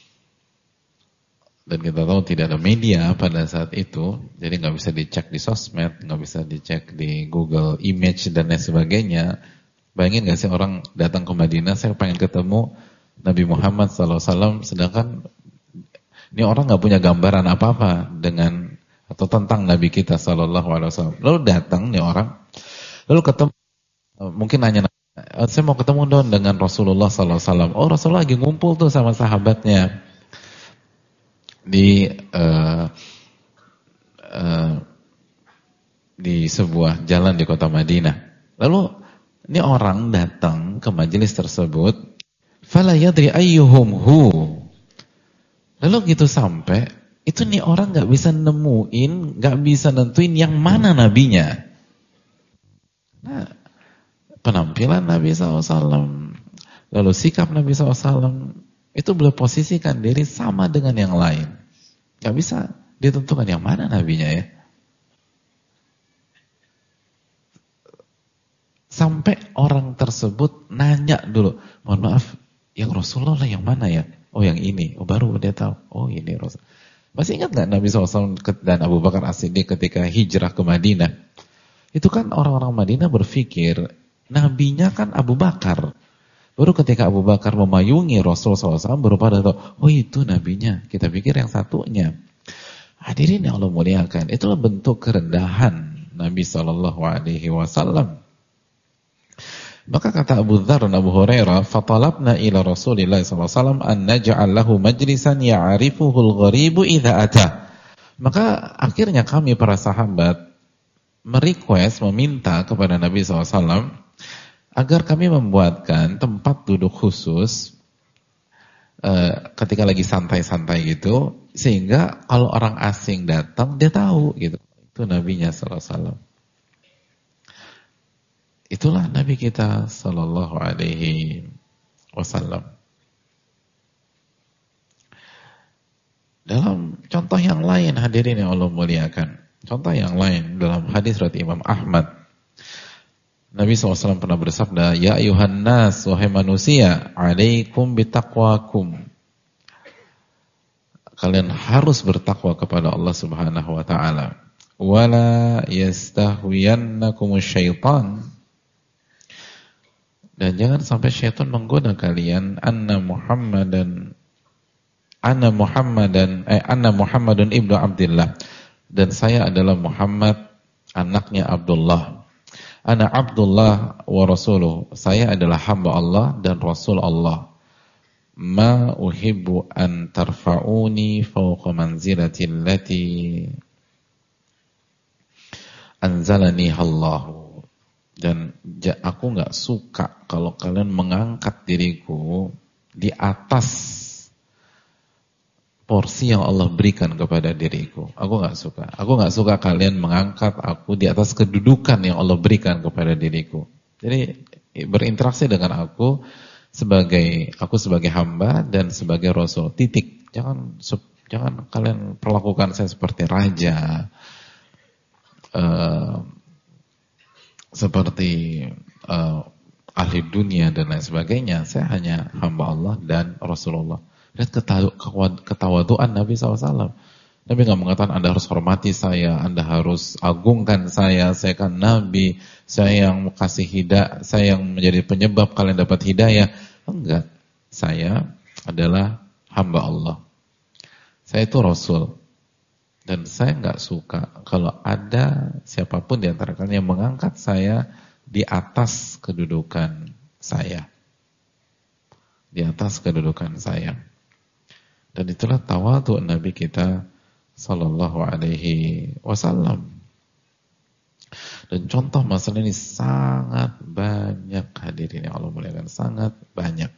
dan kita tahu tidak ada media pada saat itu, jadi gak bisa dicek di sosmed, gak bisa dicek di Google Image dan lain sebagainya. Bayangin gak sih orang datang ke Madinah, saya pengen ketemu Nabi Muhammad SAW, sedangkan ini orang gak punya gambaran apa-apa dengan atau tentang Nabi kita SAW. Lalu datang nih orang, lalu ketemu, mungkin nanya, saya mau ketemu dong dengan Rasulullah SAW. Oh, Rasulullah lagi ngumpul tuh sama sahabatnya di sebuah jalan di kota Madinah. Lalu ini orang datang ke majelis tersebut, fala yadri ayyuhum hu. Lalu gitu sampai, itu nih orang nggak bisa nemuin, nggak bisa nentuin yang mana nabinya. Nah, penampilan Nabi SAW, lalu sikap Nabi SAW, itu beliau posisikan diri sama dengan yang lain. Gak bisa ditentukan yang mana nabinya ya. Sampai orang tersebut nanya dulu, mohon maaf, yang Rasulullah yang mana ya? Oh yang ini, oh baru dia tahu, oh ini Rasul. Masih ingat gak Nabi SAW dan Abu Bakar As-Siddiq ketika hijrah ke Madinah? Itu kan orang-orang Madinah berpikir, nabinya kan Abu Bakar. Baru ketika Abu Bakar memayungi Rasul SAW, baru pada tahu, oh itu nabinya. Kita pikir yang satunya. Hadirin yang Allah muliakan, itulah bentuk kerendahan Nabi SAW. Maka kata Abu Dzar dan Abu Hurairah, fatalabna ila Rasulillah SAW an naj'al lahu majlisan ya'rifuhul gharibu idza ata. Maka akhirnya kami para sahabat meminta kepada Nabi SAW agar kami membuatkan tempat duduk khusus ketika lagi santai-santai gitu, sehingga kalau orang asing datang dia tahu gitu, itu nabinya sallallahu alaihi wasallam. Itulah Nabi kita sallallahu alaihi wasallam. Dalam contoh yang lain hadirin yang Allah muliakan, contoh yang lain dalam hadis riwayat Imam Ahmad, Nabi SAW pernah bersabda, ya ayuhan nas, wahai manusia, alaikum bitaqwakum. Kalian harus bertakwa kepada Allah Subhanahu wa taala. Wala yastahwiyannakumus syaitan. Dan jangan sampai syaitan menggoda kalian, anna Muhammadun ibnu Abdullah, dan saya adalah Muhammad anaknya Abdullah. Ana Abdullah wa rasuluh, saya adalah hamba Allah dan Rasul Allah. Ma uhibbu an tarfa'uni fawqa manzilati allati anzalani Allah. Dan aku gak suka kalau kalian mengangkat diriku di atas porsi yang Allah berikan kepada diriku. Aku gak suka. Aku gak suka kalian mengangkat aku di atas kedudukan yang Allah berikan kepada diriku. Jadi berinteraksi dengan aku sebagai hamba dan sebagai rasul. Titik. Jangan kalian perlakukan saya seperti raja, seperti ahli dunia dan lain sebagainya. Saya hanya hamba Allah dan Rasulullah. Lihat ketawaduan Nabi SAW. Nabi nggak mengatakan Anda harus hormati saya, Anda harus agungkan saya kan Nabi, saya yang kasih hidayah, saya yang menjadi penyebab kalian dapat hidayah. Enggak, saya adalah hamba Allah. Saya itu Rasul. Dan saya nggak suka kalau ada siapapun di antara kalian yang mengangkat saya di atas kedudukan saya. Di atas kedudukan saya. Dan itulah tawadhu Nabi kita sallallahu alaihi wasallam. Dan contoh masalah ini sangat banyak hadirin yang Allah muliakan, sangat banyak.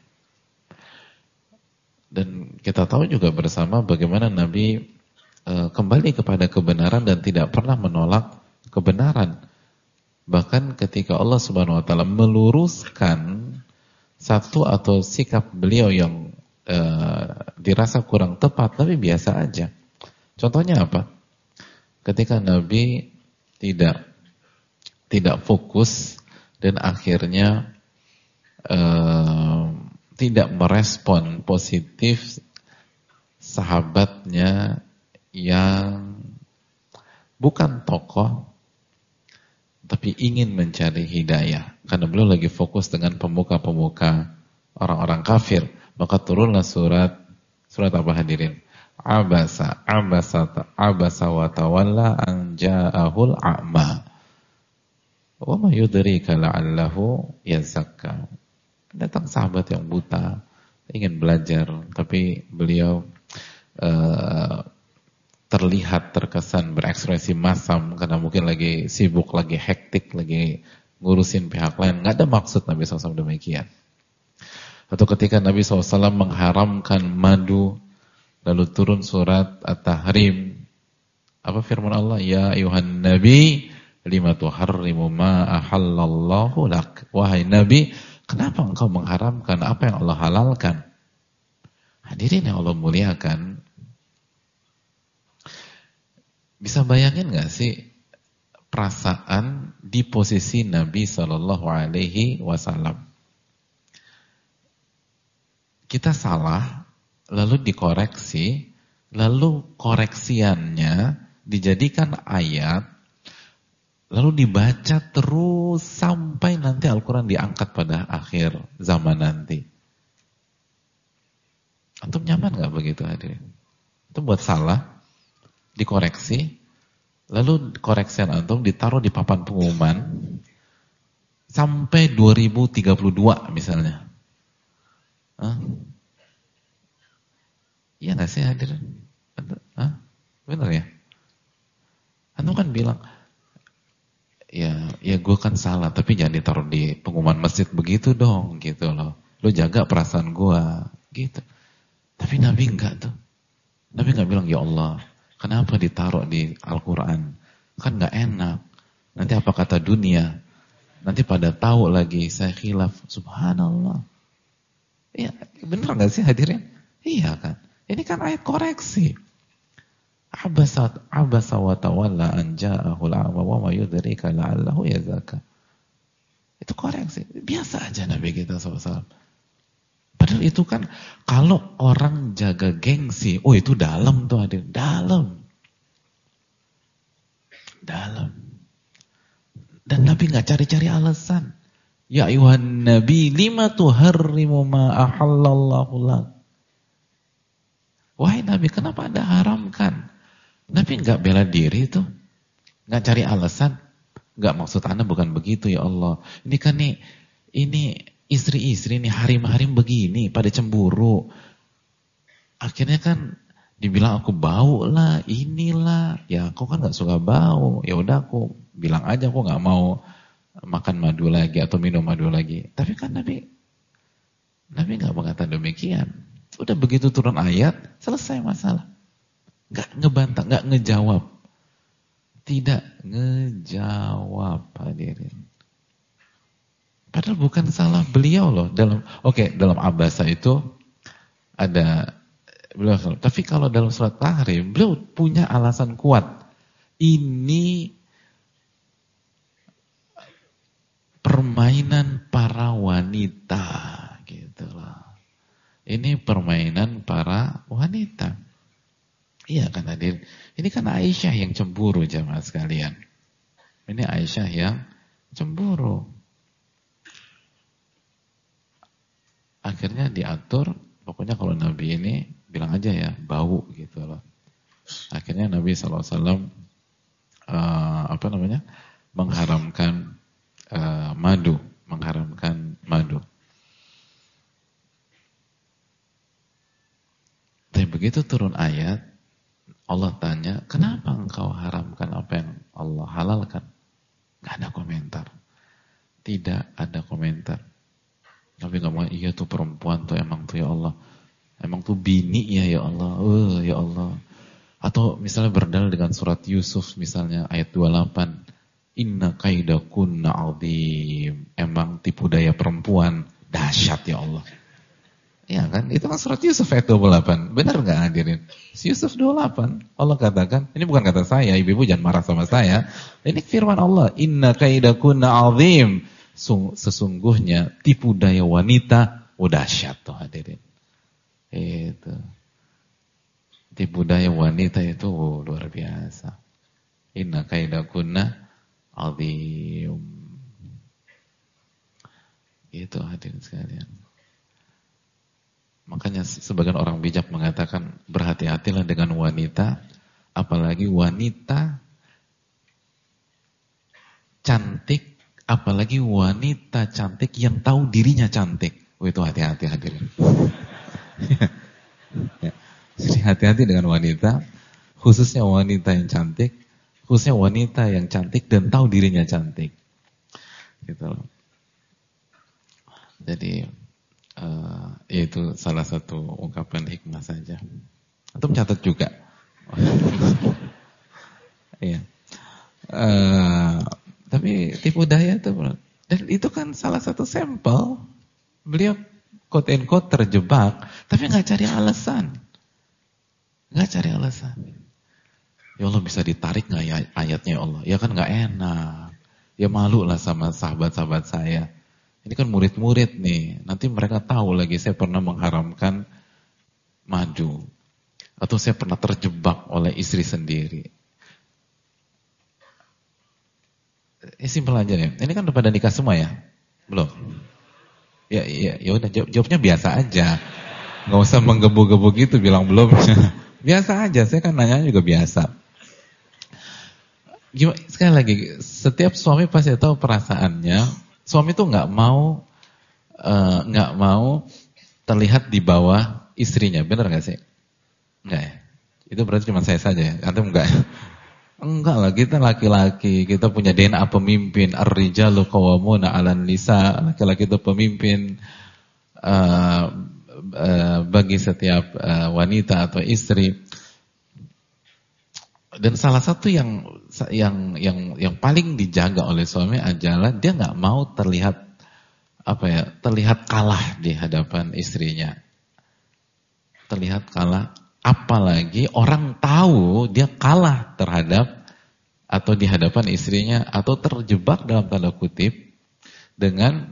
Dan kita tahu juga bersama bagaimana Nabi kembali kepada kebenaran dan tidak pernah menolak kebenaran. Bahkan ketika Allah Subhanahu wa taala meluruskan satu atau sikap beliau yang dirasa kurang tepat, tapi biasa aja. Contohnya apa? Ketika Nabi tidak fokus dan akhirnya tidak merespon positif sahabatnya yang bukan tokoh tapi ingin mencari hidayah, karena beliau lagi fokus dengan pemuka-pemuka orang-orang kafir. Maka turunlah surat apa hadirin? Abasa wa tawalla an ja'ahul a'ma. Wa ma yudrika la'allahu yazakka. Datang sahabat yang buta, ingin belajar, tapi beliau terlihat terkesan berekspresi masam karena mungkin lagi sibuk, lagi hektik, lagi ngurusin pihak lain. Nggak ada maksud Nabi SAW demikian. Atau ketika Nabi SAW mengharamkan madu, lalu turun surat At-Tahrim. Apa firman Allah? Ya ayuhan Nabi, lima tuharrimu ma ahallallahu lak. Wahai Nabi, kenapa engkau mengharamkan apa yang Allah halalkan? Hadirin yang Allah muliakan, bisa bayangin gak sih perasaan di posisi Nabi Sallallahu Alaihi Wasallam? Kita salah, lalu dikoreksi, lalu koreksiannya dijadikan ayat, lalu dibaca terus sampai nanti Al-Quran diangkat pada akhir zaman nanti. Antum nyaman gak begitu hadirin? Antum buat salah, dikoreksi, lalu koreksian antum ditaruh di papan pengumuman sampai 2032 misalnya. Iya gak sih hadirin? Benar ya? Antum kan bilang, ya gue kan salah, tapi jangan ditaruh di pengumuman masjid begitu dong, gitu loh. Lo jaga perasaan gue, gitu. Tapi Nabi enggak tuh. Nabi enggak bilang, ya Allah, kenapa ditaruh di Al-Quran? Kan enggak enak. Nanti apa kata dunia? Nanti pada tahu lagi saya khilaf. Subhanallah. Iya, benar nggak sih hadirin? Iya kan? Ini kan ayat koreksi. Abasa wa tawalla an ja'ahul a'ma wa ma yudrika la'allahu yazakka. Itu koreksi. Biasa aja Nabi kita SAW. Padahal itu kan kalau orang jaga gengsi, oh itu dalam tuh hadirin, dalam. Dan Nabi nggak cari-cari alasan. Ya ayuhan Nabi, lima tuharrimu ma ahallallahu lak. Wahai Nabi, kenapa Anda haramkan? Nabi nggak bela diri tuh, nggak cari alasan. Nggak, maksud Anda bukan begitu ya Allah. Ini kan ini istri-istri nih harim-harim begini, pada cemburu. Akhirnya kan dibilang aku bau lah, inilah. Ya aku kan nggak suka bau. Ya udah aku bilang aja aku nggak mau makan madu lagi atau minum madu lagi. Tapi kan Nabi nggak mengatakan demikian. Udah begitu turun ayat, selesai masalah. Nggak ngebantah, nggak ngejawab. Tidak ngejawab hadirin. Padahal bukan salah beliau loh. Dalam Abasa itu ada beliau. Tapi kalau dalam surat Tahrim, beliau punya alasan kuat. Ini permainan para wanita, gitu loh. Ini permainan para wanita. Iya kan hadir. Ini kan Aisyah yang cemburu jamaah sekalian. Ini Aisyah yang cemburu. Akhirnya diatur, pokoknya kalau Nabi ini bilang aja ya, bau gitu loh. Akhirnya Nabi SAW mengharamkan madu. Tapi begitu turun ayat, Allah tanya, kenapa engkau haramkan apa yang Allah halalkan? Gak ada komentar. Tidak ada komentar. Nabi ngomong, iya tuh perempuan tuh emang tuh ya Allah. Emang tuh bini ya Allah. Ya Allah. Atau misalnya berdalil dengan surat Yusuf misalnya ayat 28. Inna kaidakunna azim. Emang tipu daya perempuan dahsyat ya Allah. Iya kan? Itu kan surat Yusuf ayat 28. Benar nggak hadirin? Yusuf 28. Allah katakan, ini bukan kata saya, ibu-ibu jangan marah sama saya. Ini firman Allah, inna kaidakunna azim. Sesungguhnya tipu daya wanita dahsyat tuh hadirin. Itu. Tipu daya wanita itu luar biasa. Inna kaidakunna azim. Itu hadirin sekalian. Makanya sebagian orang bijak mengatakan berhati-hatilah dengan wanita, apalagi wanita cantik, apalagi wanita cantik yang tahu dirinya cantik. Itu hati-hati hadirin. Jadi hati-hati dengan wanita, khususnya wanita yang cantik, khususnya wanita yang cantik dan tahu dirinya cantik. Gitu loh. Jadi yaitu salah satu ungkapan hikmah saja. Antum catat juga. Iya. Tapi tipu daya itu, dan itu kan salah satu sampel. Beliau quote and quote terjebak, tapi nggak cari alasan. Ya Allah, bisa ditarik nggak ya ayatnya ya Allah? Ya kan nggak enak. Ya malu lah sama sahabat-sahabat saya. Ini kan murid-murid nih, nanti mereka tahu lagi saya pernah mengharamkan madu. Atau saya pernah terjebak oleh istri sendiri. Ini simpel aja ya. Ini kan udah pada nikah semua ya? Belum? Ya udah jawabnya biasa aja. Nggak usah menggebu-gebu gitu bilang belum. Biasa aja, saya kan nanya juga biasa. Sekali lagi, setiap suami pasti tahu perasaannya. Suami tuh nggak mau terlihat di bawah istrinya, benar nggak sih? Enggak ya? Itu berarti cuma saya saja ya? Antum enggak? Enggak lah, kita laki-laki, kita punya DNA pemimpin. Ar-rijalu qawwamuna 'alan nisa. Laki-laki itu pemimpin bagi setiap wanita atau istri. Dan salah satu yang paling dijaga oleh suami adalah dia nggak mau terlihat kalah di hadapan istrinya. Terlihat kalah, apalagi orang tahu dia kalah terhadap atau di hadapan istrinya, atau terjebak dalam tanda kutip dengan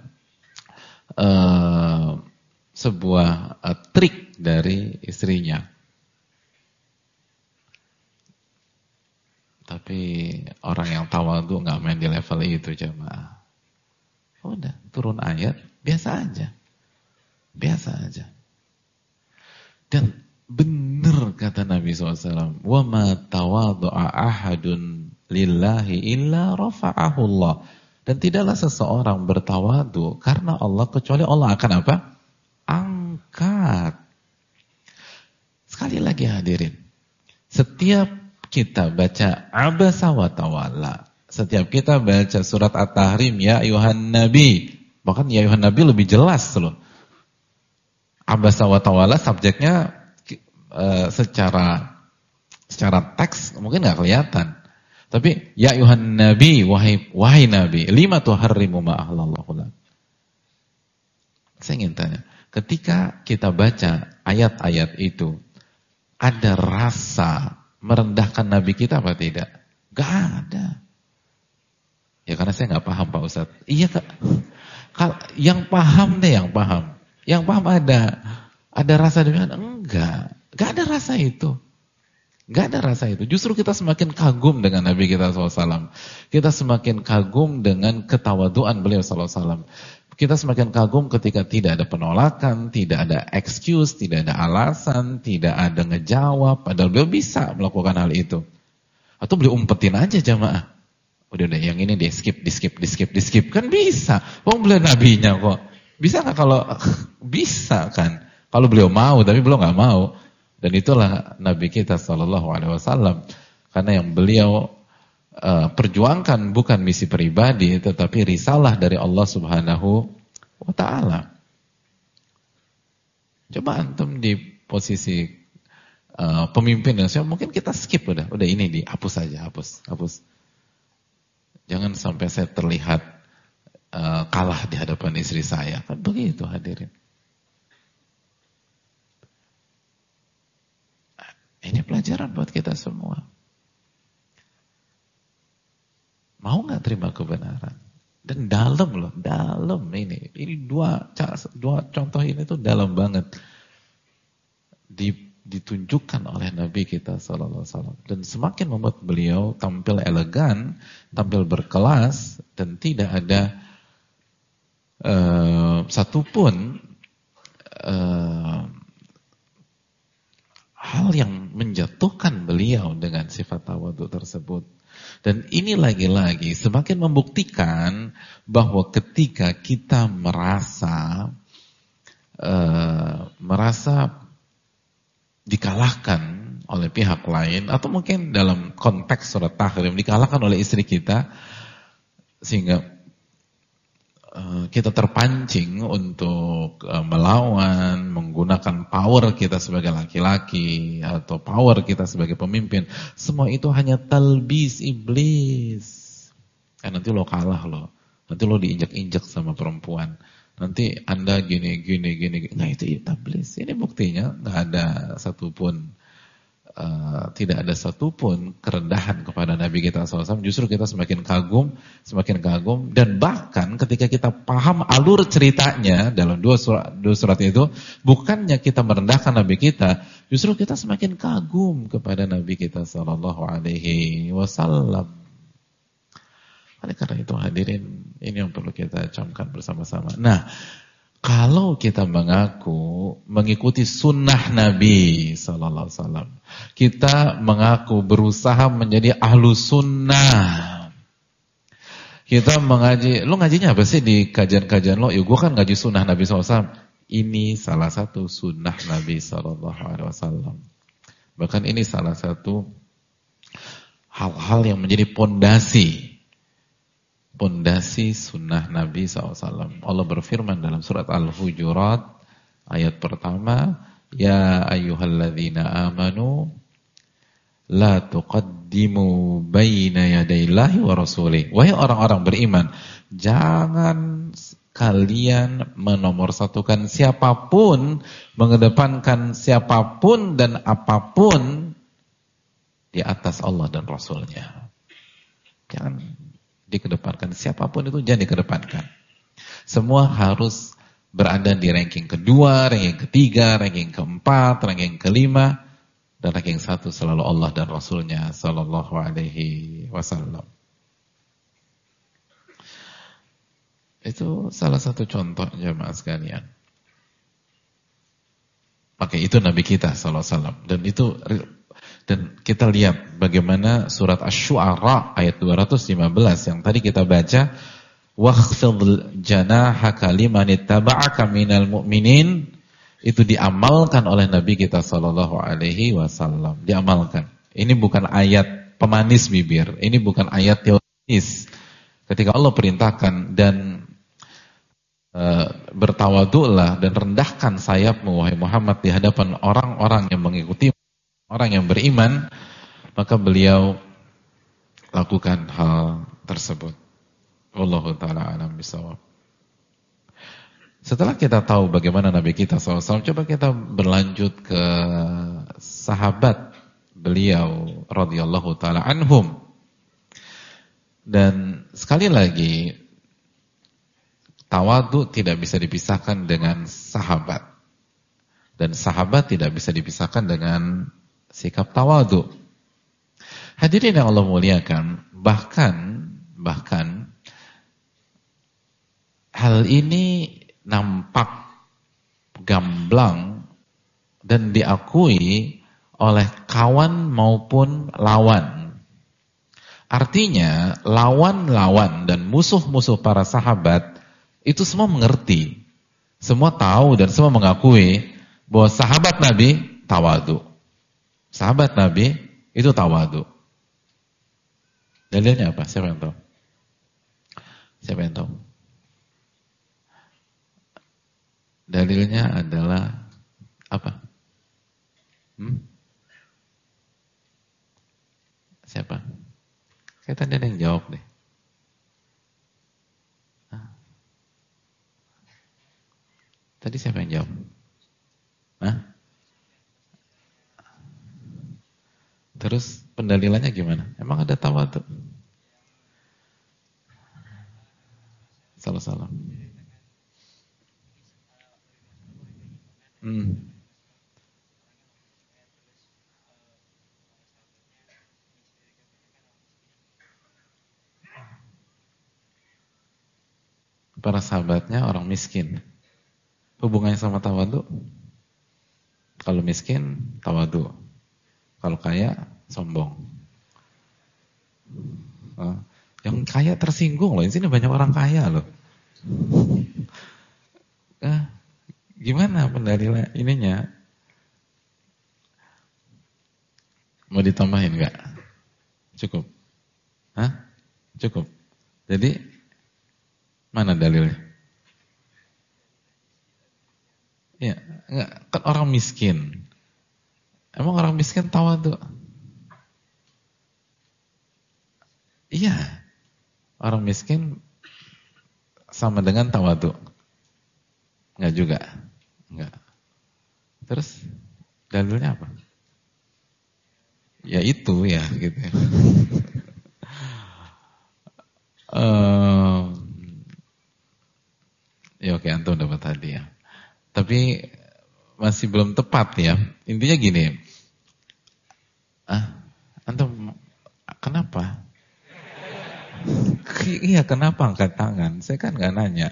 sebuah trik dari istrinya. Tapi orang yang tawadhu nggak main di level itu, jemaah. Udah, turun ayat, biasa aja. Biasa aja. Dan benar kata Nabi SAW, وَمَا تَوَاضُعَ أَحَدٌ لِلَّهِ إِلَّا رَفَعَهُ اللَّهُ. Dan tidaklah seseorang bertawadu karena Allah, kecuali Allah akan apa? Angkat. Sekali lagi hadirin, setiap kita baca abasa wa tawalla, setiap kita baca surat At-Tahrim, ya ayuhan nabi, bahkan ya ayuhan nabi lebih jelas loh. Abasa wa tawalla subjeknya secara teks mungkin nggak kelihatan. Tapi ya ayuhan nabi, wahai nabi, lima tuharrimu ma ahlallahu lak. Saya ingin tanya, ketika kita baca ayat-ayat itu, ada rasa merendahkan Nabi kita apa tidak? Gak ada. Ya karena saya nggak paham Pak Ustadz. Iya Kak. Yang paham deh, yang paham. Yang paham ada rasa demikian? Enggak. Gak ada rasa itu. Gak ada rasa itu. Justru kita semakin kagum dengan Nabi kita SAW. Kita semakin kagum dengan ketawaduan beliau SAW. Kita semakin kagum ketika tidak ada penolakan, tidak ada excuse, tidak ada alasan, tidak ada ngejawab. Padahal beliau bisa melakukan hal itu. Atau beliau umpetin aja jamaah. Udah yang ini di skip. Kan bisa. Wong beliau nabinya kok. Bisa gak kalau bisa kan? Kalau beliau mau, tapi beliau gak mau. Dan itulah Nabi kita SAW. Karena yang beliau perjuangkan bukan misi pribadi, tetapi risalah dari Allah Subhanahu wa Ta'ala. Coba antum di posisi pemimpin yang mungkin kita skip udah ini dihapus saja, hapus. Jangan sampai saya terlihat kalah di hadapan istri saya. Kan begitu hadirin. Ini pelajaran buat kita semua. Mau nggak terima kebenaran? Dan dalam loh, dalam ini. Ini dua contoh ini tuh dalam banget. Ditunjukkan oleh Nabi kita SAW. Dan semakin membuat beliau tampil elegan, tampil berkelas, dan tidak ada satupun hal yang menjatuhkan beliau dengan sifat tawadhu tersebut. Dan ini lagi-lagi semakin membuktikan bahwa ketika kita merasa dikalahkan oleh pihak lain, atau mungkin dalam konteks surat Tahrim dikalahkan oleh istri kita, sehingga kita terpancing untuk melawan, menggunakan power kita sebagai laki-laki atau power kita sebagai pemimpin. Semua itu hanya talbis iblis. Nanti lo kalah lo. Nanti lo diinjak-injak sama perempuan. Nanti Anda gini. Nah itu iblis. Ini buktinya nggak ada satupun tidak ada satupun kerendahan kepada Nabi kita SAW. Justru kita semakin kagum, dan bahkan ketika kita paham alur ceritanya dalam dua surat itu, bukannya kita merendahkan Nabi kita, justru kita semakin kagum kepada Nabi kita SAW. Oleh karena itu hadirin, ini yang perlu kita camkan bersama-sama. Nah, kalau kita mengaku mengikuti sunnah Nabi Sallallahu Alaihi Wasallam, kita mengaku berusaha menjadi ahlu sunnah. Kita mengaji, lo ngajinya apa sih di kajian-kajian lo? Ya gue kan ngaji sunnah Nabi Sallallahu Alaihi Wasallam. Ini salah satu sunnah Nabi Sallallahu Alaihi Wasallam. Bahkan ini salah satu hal-hal yang menjadi pondasi sunnah Nabi SAW. Allah berfirman dalam surat Al-Hujurat ayat pertama, ya ayyuhalladzina amanu La tuqaddimu baina yadayillahi wa rasulih. Wahai orang-orang beriman, jangan kalian menomorsatukan siapapun, mengedepankan siapapun dan apapun di atas Allah dan Rasulnya. Jangan dikedepankan siapapun itu, jangan dikedepankan. Semua harus berada di ranking kedua, ranking ketiga, ranking keempat, ranking kelima, dan ranking satu selalu Allah dan Rasulnya Sallallahu Alaihi Wasallam. Itu salah satu contoh jemaah sekalian. Oke, itu Nabi kita Sallallahu Alaihi Wasallam. Dan kita lihat bagaimana surat Asy-Syu'ara ayat 215 yang tadi kita baca, wakhfid janahaka liman ittaba'aka minal mu'minin, itu diamalkan oleh Nabi kita sallallahu alaihi wasallam, diamalkan. Ini bukan ayat pemanis bibir, ini bukan ayat teoritis. Ketika Allah perintahkan dan bertawadhu'lah dan rendahkan sayapmu wahai Muhammad di hadapan orang-orang yang mengikuti, orang yang beriman, maka beliau lakukan hal tersebut. Wallahu ta'ala alam bisawab. Setelah kita tahu bagaimana Nabi kita SAW, coba kita berlanjut ke sahabat beliau radhiyallahu ta'ala anhum. Dan sekali lagi, tawadhu tidak bisa dipisahkan dengan sahabat. Dan sahabat tidak bisa dipisahkan dengan sikap tawadhu. Hadirin yang Allah muliakan, bahkan hal ini nampak gamblang dan diakui oleh kawan maupun lawan. Artinya lawan-lawan dan musuh-musuh para sahabat itu semua mengerti, semua tahu dan semua mengakui bahwa sahabat Nabi tawadhu. Sahabat Nabi itu tawadhu. Dalilnya apa? Siapa yang tahu? Siapa yang tahu? Dalilnya adalah apa? Siapa? Saya tadi ada yang jawab deh. Tadi siapa yang jawab? Terus pendalilannya gimana? Emang ada tawadhu? Salah. Para sahabatnya orang miskin. Hubungannya sama tawadhu? Kalau miskin, tawadhu. Kalau kaya, sombong. Yang kaya tersinggung loh. Di sini banyak orang kaya loh. Gimana pendalilan ininya? Mau ditambahin enggak? Cukup? Cukup. Jadi mana dalilnya? Ya, enggak, kan orang miskin. Emang orang miskin tawadhu? Iya. Orang miskin sama dengan tawadhu? Enggak juga. Enggak. Terus dalilnya apa? Ya itu ya gitu. Ya oke, antum dapat hadiah. Tapi masih belum tepat ya. Intinya gini. Antum kenapa? Iya, kenapa angkat tangan? Saya kan nggak nanya.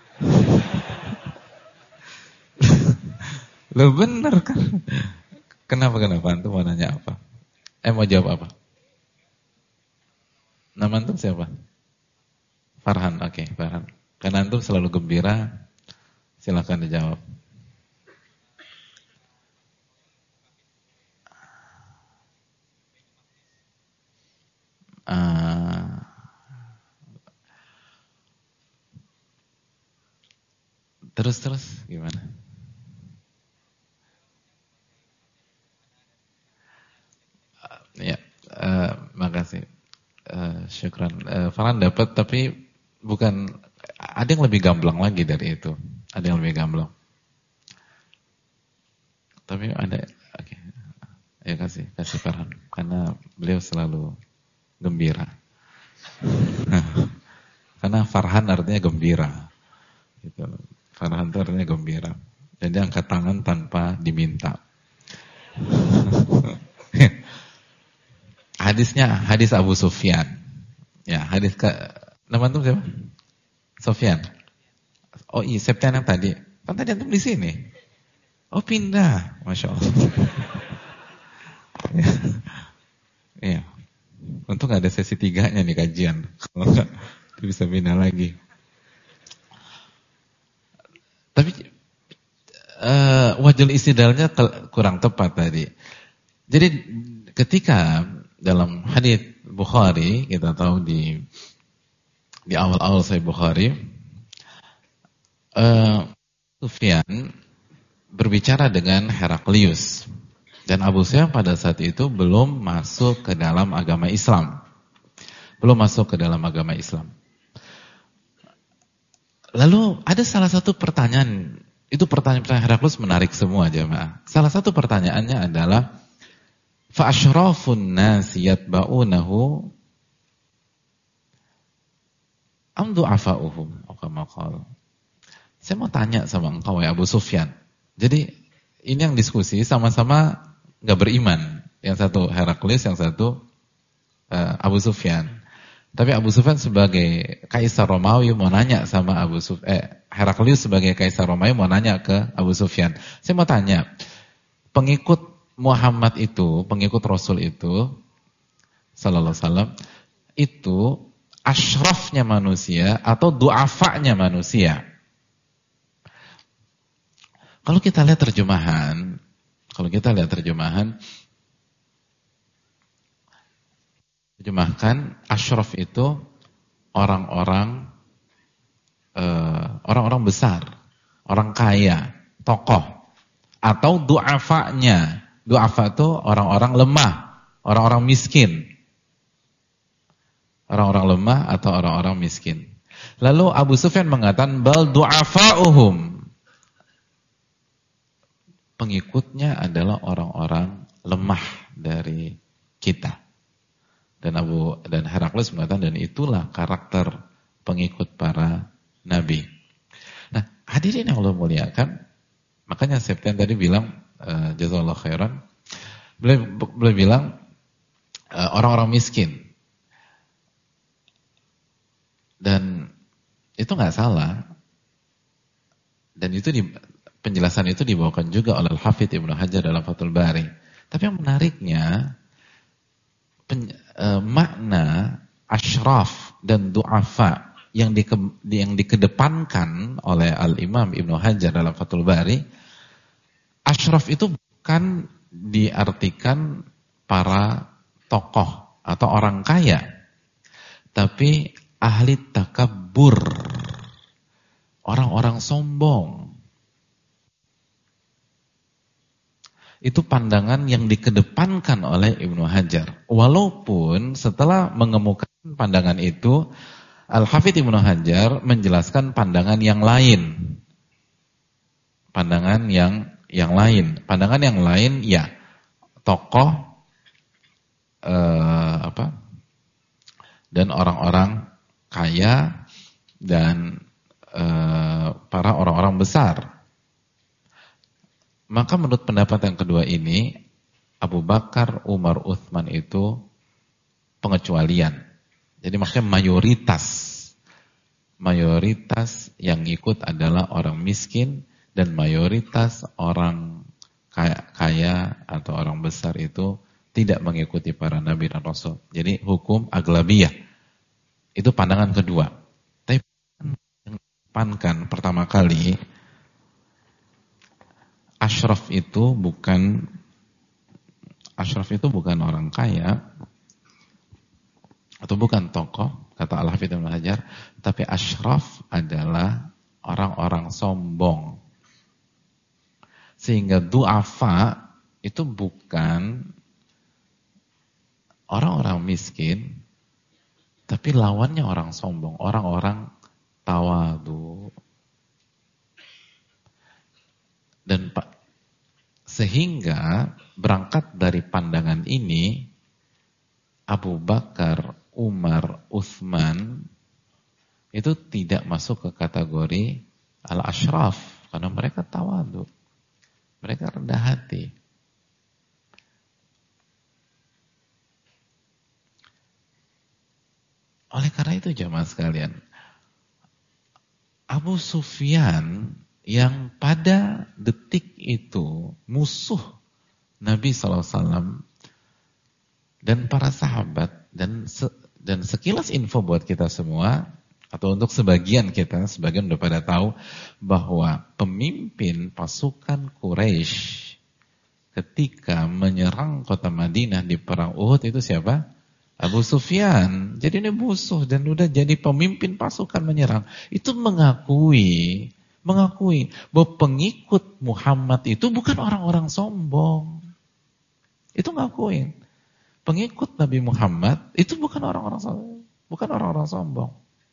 Loh bener kan? Kenapa antum mau nanya apa? Mau jawab apa? Nama antum siapa? Farhan, oke, Farhan. Karena antum selalu gembira, silakan dijawab. Terus gimana? Farhan dapat, tapi bukan, ada yang lebih gamblang lagi dari itu. Ada yang lebih gamblang. Tapi ada, oke. Ya kasih Farhan, karena beliau selalu gembira. Karena Farhan artinya gembira. Gitu. Farhan itu artinya gembira. Jadi angkat tangan tanpa diminta. Hadis Abu Sufyan. Ya, nama itu siapa? Sufyan. Oh iya, Septian yang tadi. Kan tadi antum di sini. Oh pindah, Masya Allah. Iya. Untung ada sesi 3-nya nih kajian. Kalau enggak, itu bisa pindah lagi. Tapi wajhul istidlalnya kurang tepat tadi. Jadi ketika dalam hadis Bukhari, kita tahu di awal-awal Sahih Bukhari, Sufyan berbicara dengan Heraklius, dan Abu Sufyan pada saat itu belum masuk ke dalam agama Islam. Lalu ada salah satu pertanyaan, itu pertanyaan Heraklius menarik semua jemaah. Salah satu pertanyaannya adalah, fa asyrafun nasi yatba'unahu am du'afa'uhum, kama qala. Saya mau tanya sama engkau ya Abu Sufyan. Jadi ini yang diskusi sama-sama enggak beriman. Yang satu Heraklius, yang satu Abu Sufyan. Tapi Abu Sufyan sebagai kaisar Romawi mau nanya sama Heraklius sebagai kaisar Romawi mau nanya ke Abu Sufyan. Saya mau tanya, pengikut Muhammad itu, pengikut Rasul itu sallallahu alaihi wasallam, itu asyrafnya manusia atau du'afanya manusia? Kalau kita lihat terjemahan, terjemahkan asyraf itu orang-orang besar, orang kaya, tokoh, atau du'afanya. Du'afa itu orang-orang lemah, orang-orang miskin. Orang-orang lemah atau orang-orang miskin. Lalu Abu Sufyan mengatakan, bal du'afa'uhum. Pengikutnya adalah orang-orang lemah dari kita. Dan Heraklius mengatakan, dan itulah karakter pengikut para nabi. Nah, hadirin yang Allah muliakan, makanya Septian tadi bilang, jazakallahu khairan, beliau bilang orang-orang miskin, dan itu nggak salah, dan itu penjelasan itu dibawakan juga oleh Al-Hafidz Ibnu Hajar dalam Fathul Bari. Tapi yang menariknya makna asyraf dan du'afa yang dikedepankan oleh Al-Imam Ibnu Hajar dalam Fathul Bari, asyraf itu bukan diartikan para tokoh atau orang kaya, tapi ahli takabbur, orang-orang sombong. Itu pandangan yang dikedepankan oleh Ibnu Hajar. Walaupun setelah mengemukakan pandangan itu, Al-Hafidz Ibnu Hajar menjelaskan pandangan yang lain. Pandangan yang lain ya, tokoh dan orang-orang kaya dan para orang-orang besar. Maka menurut pendapat yang kedua ini, Abu Bakar, Umar, Utsman itu pengecualian. Jadi maksudnya mayoritas yang ikut adalah orang miskin, dan mayoritas orang kaya atau orang besar itu tidak mengikuti para nabi dan rasul. Jadi hukum aglabiyah. Itu pandangan kedua. Tapi yang dipankan pertama kali, asyraf itu bukan orang kaya atau bukan tokoh, kata Al-Hafidz Ibnu Hajar, tapi asyraf adalah orang-orang sombong. Sehingga du'afa itu bukan orang-orang miskin, Tapi lawannya orang sombong, orang-orang tawadu. Dan sehingga berangkat dari pandangan ini, Abu Bakar, Umar, Utsman itu tidak masuk ke kategori al-ashraf karena mereka tawadu. Mereka rendah hati. Oleh karena itu jemaah sekalian, Abu Sufyan yang pada detik itu musuh Nabi SAW dan para sahabat dan sekilas info buat kita semua atau untuk sebagian kita, sebagian udah pada tahu bahwa pemimpin pasukan Quraisy ketika menyerang kota Madinah di perang Uhud itu siapa? Abu Sufyan. Jadi ini musuh dan udah jadi pemimpin pasukan menyerang. Itu mengakui bahwa pengikut Muhammad itu bukan orang-orang sombong. Itu ngakuin. Pengikut Nabi Muhammad itu bukan orang-orang sombong. Bukan orang-orang sombong.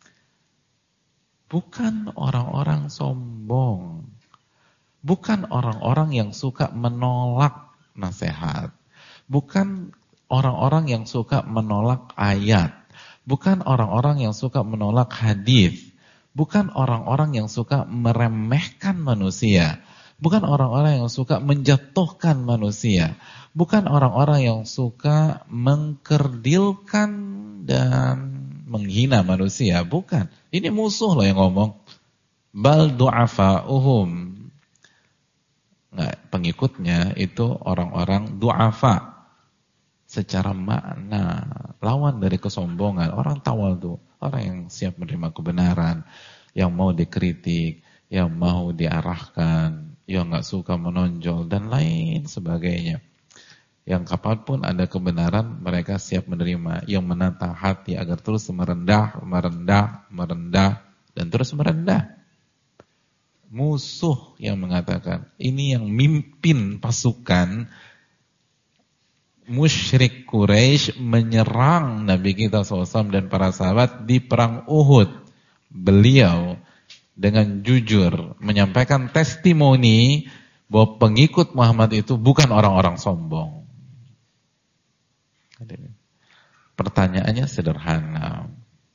Bukan orang-orang sombong. Bukan orang-orang yang suka menolak nasihat. Bukan orang-orang yang suka menolak ayat. Bukan orang-orang yang suka menolak hadis. Bukan orang-orang yang suka meremehkan manusia. Bukan orang-orang yang suka menjatuhkan manusia. Bukan orang-orang yang suka mengkerdilkan dan menghina manusia. Bukan. Ini musuh loh yang ngomong. Bal du'afa'uhum. Nggak, pengikutnya itu orang-orang du'afa. Secara makna, lawan dari kesombongan. Orang tawadu, orang yang siap menerima kebenaran, yang mau dikritik, yang mau diarahkan, yang nggak suka menonjol, dan lain sebagainya. Yang kapanpun ada kebenaran, mereka siap menerima. Yang menata hati agar terus merendah, dan terus merendah. Musuh yang mengatakan, ini yang mimpin pasukan musyrik Quraisy menyerang Nabi kita SAW dan para sahabat di perang Uhud. Beliau dengan jujur menyampaikan testimoni bahwa pengikut Muhammad itu bukan orang-orang sombong. Pertanyaannya sederhana.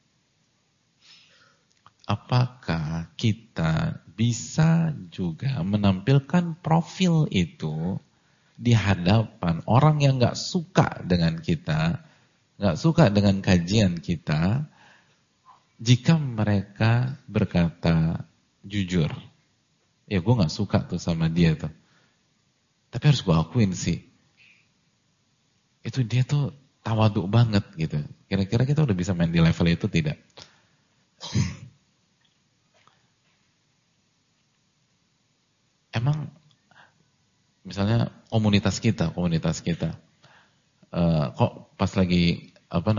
Apakah kita bisa juga menampilkan profil itu di hadapan orang yang gak suka dengan kita, gak suka dengan kajian kita, jika mereka berkata jujur, ya gue gak suka tuh sama dia tuh, tapi harus gue akuin sih, itu dia tuh tawaduk banget gitu. Kira-kira kita udah bisa main di level itu tidak? Emang misalnya komunitas kita kok pas lagi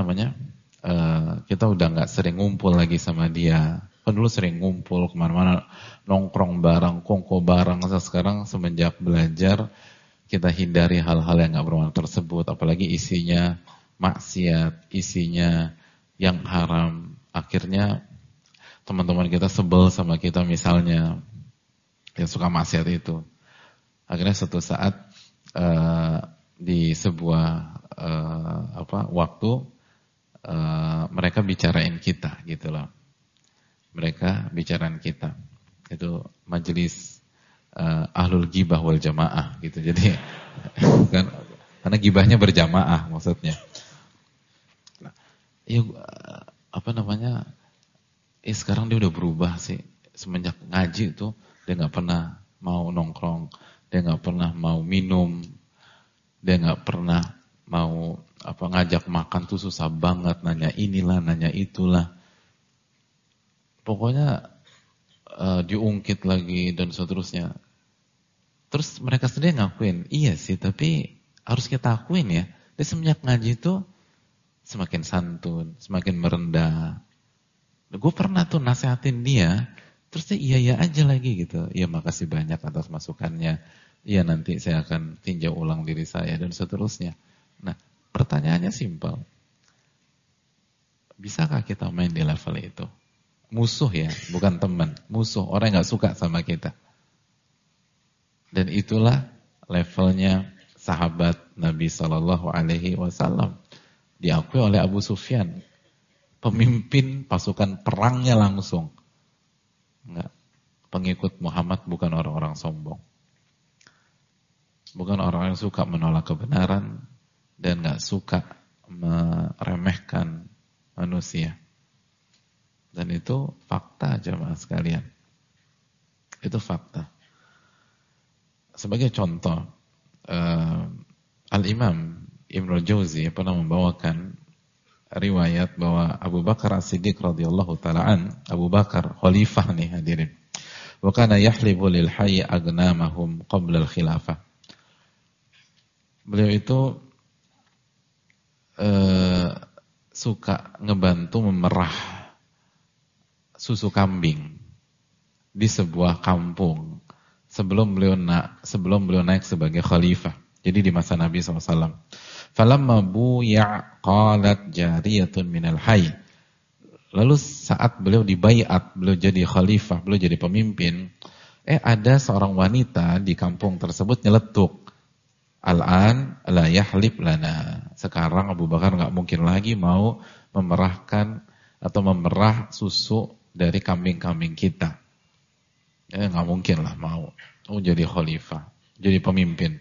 kita udah nggak sering ngumpul lagi sama dia. Kan dulu sering ngumpul kemana-mana, nongkrong bareng, kongko bareng. Sekarang semenjak belajar kita hindari hal-hal yang nggak bermanfaat tersebut, apalagi isinya maksiat, isinya yang haram. Akhirnya teman-teman kita sebel sama kita misalnya yang suka maksiat itu. Akhirnya suatu saat di sebuah waktu mereka bicarain kita gitu loh. Mereka bicarain kita. Itu majelis ahlul ghibah wal jamaah gitu. Jadi kan karena gibahnya berjamaah maksudnya. Nah, sekarang dia udah berubah sih. Semenjak ngaji tuh dia nggak pernah mau nongkrong, dia nggak pernah mau minum, dia nggak pernah mau ngajak makan tuh susah banget, nanya inilah, nanya itulah. Pokoknya diungkit lagi dan seterusnya. Terus mereka sendiri ngakuin, iya sih, tapi harus kita akuin ya. Dia semenjak ngaji itu semakin santun, semakin merendah. Gue pernah tuh nasehatin dia. Terus dia iya aja lagi gitu. Iya makasih banyak atas masukannya. Iya nanti saya akan tinjau ulang diri saya dan seterusnya. Nah pertanyaannya simpel. Bisakah kita main di level itu? Musuh ya, bukan teman. Musuh, orang yang gak suka sama kita. Dan itulah levelnya sahabat Nabi SAW. Diakui oleh Abu Sufyan. Pemimpin pasukan perangnya langsung. Enggak. Pengikut Muhammad bukan orang-orang sombong. Bukan orang yang suka menolak kebenaran dan gak suka meremehkan manusia. Dan itu fakta jemaah sekalian. Itu fakta. Sebagai contoh, Al-Imam Ibnul Jauzi pernah membawakan riwayat bahwa Abu Bakar As-Siddiq radhiyallahu ta'ala Abu Bakar khalifah nih hadirin. Wa kana yahlibu lil hayy agnamahum qabla al-khilafah. Beliau itu suka ngebantu memerah susu kambing di sebuah kampung sebelum beliau naik sebagai khalifah. Jadi di masa Nabi SAW. Falamma buya' qalat jariyatun minal hayy. Lalu saat beliau dibaiat, beliau jadi khalifah, beliau jadi pemimpin, ada seorang wanita di kampung tersebut nyeletuk. Al-an la yahlib lana. Sekarang Abu Bakar enggak mungkin lagi mau memerahkan atau memerah susu dari kambing-kambing kita. Enggak mungkin lah mau jadi khalifah, jadi pemimpin.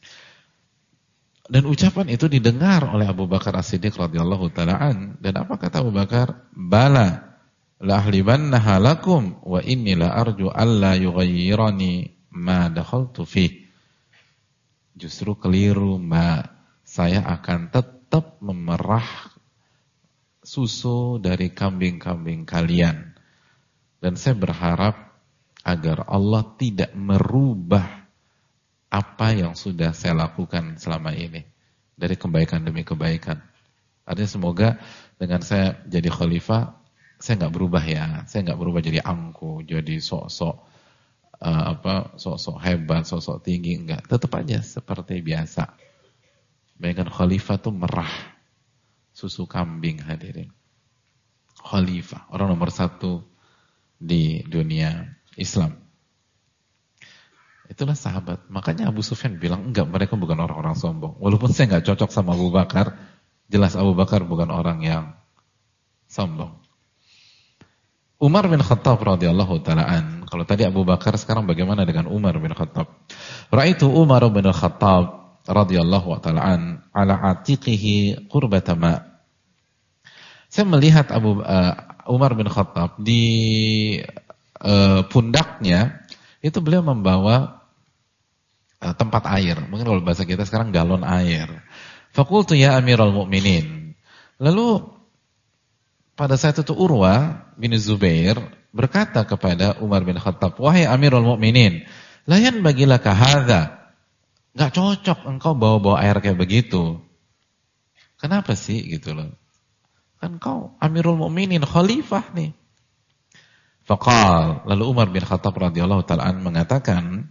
Dan ucapan itu didengar oleh Abu Bakar As-Siddiq radhiyallahu ta'ala an. Dan apa kata Abu Bakar? Bala la ahlibannaha lakum wa inni la arju alla yughayyirani ma dakhaltu fi. Justru keliru, Mbak. Saya akan tetap memerah susu dari kambing-kambing kalian. Dan saya berharap agar Allah tidak merubah apa yang sudah saya lakukan selama ini. Dari kebaikan demi kebaikan. Artinya semoga dengan saya jadi khalifah, saya nggak berubah ya. Saya nggak berubah jadi angku, jadi sok-sok hebat, sok-sok tinggi, enggak. Tetap aja seperti biasa. Bayangkan khalifah tuh merah susu kambing hadirin. Khalifah, orang nomor 1 di dunia Islam. Itulah sahabat. Makanya Abu Sufyan bilang, enggak, mereka bukan orang-orang sombong. Walaupun saya enggak cocok sama Abu Bakar, jelas Abu Bakar bukan orang yang sombong. Umar bin Khattab radhiyallahu ta'ala an. Kalau tadi Abu Bakar, sekarang bagaimana dengan Umar bin Khattab? Ra'aitu Umar bin Khattab radhiyallahu ta'ala an ala atiqihi qurbata ma. Saya melihat Umar bin Khattab di pundaknya itu beliau membawa tempat air. Mungkin kalau bahasa kita sekarang galon air. Faqultu ya Amirul Mukminin. Lalu pada saat itu Urwa bin Zubair berkata kepada Umar bin Khattab, "Wahai Amirul Mukminin, la yanbaghi laka hadza." Enggak cocok engkau bawa-bawa air kayak begitu. Kenapa sih gitu loh? Kan kau Amirul Mukminin, khalifah nih. Faqal, lalu Umar bin Khattab radhiyallahu ta'ala an mengatakan,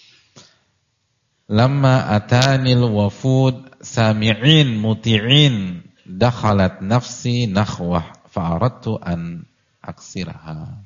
"Lamma atanil wafud sami'in muti'in dakhalat nafsi nakhwah fa'aradtu an aksiraha."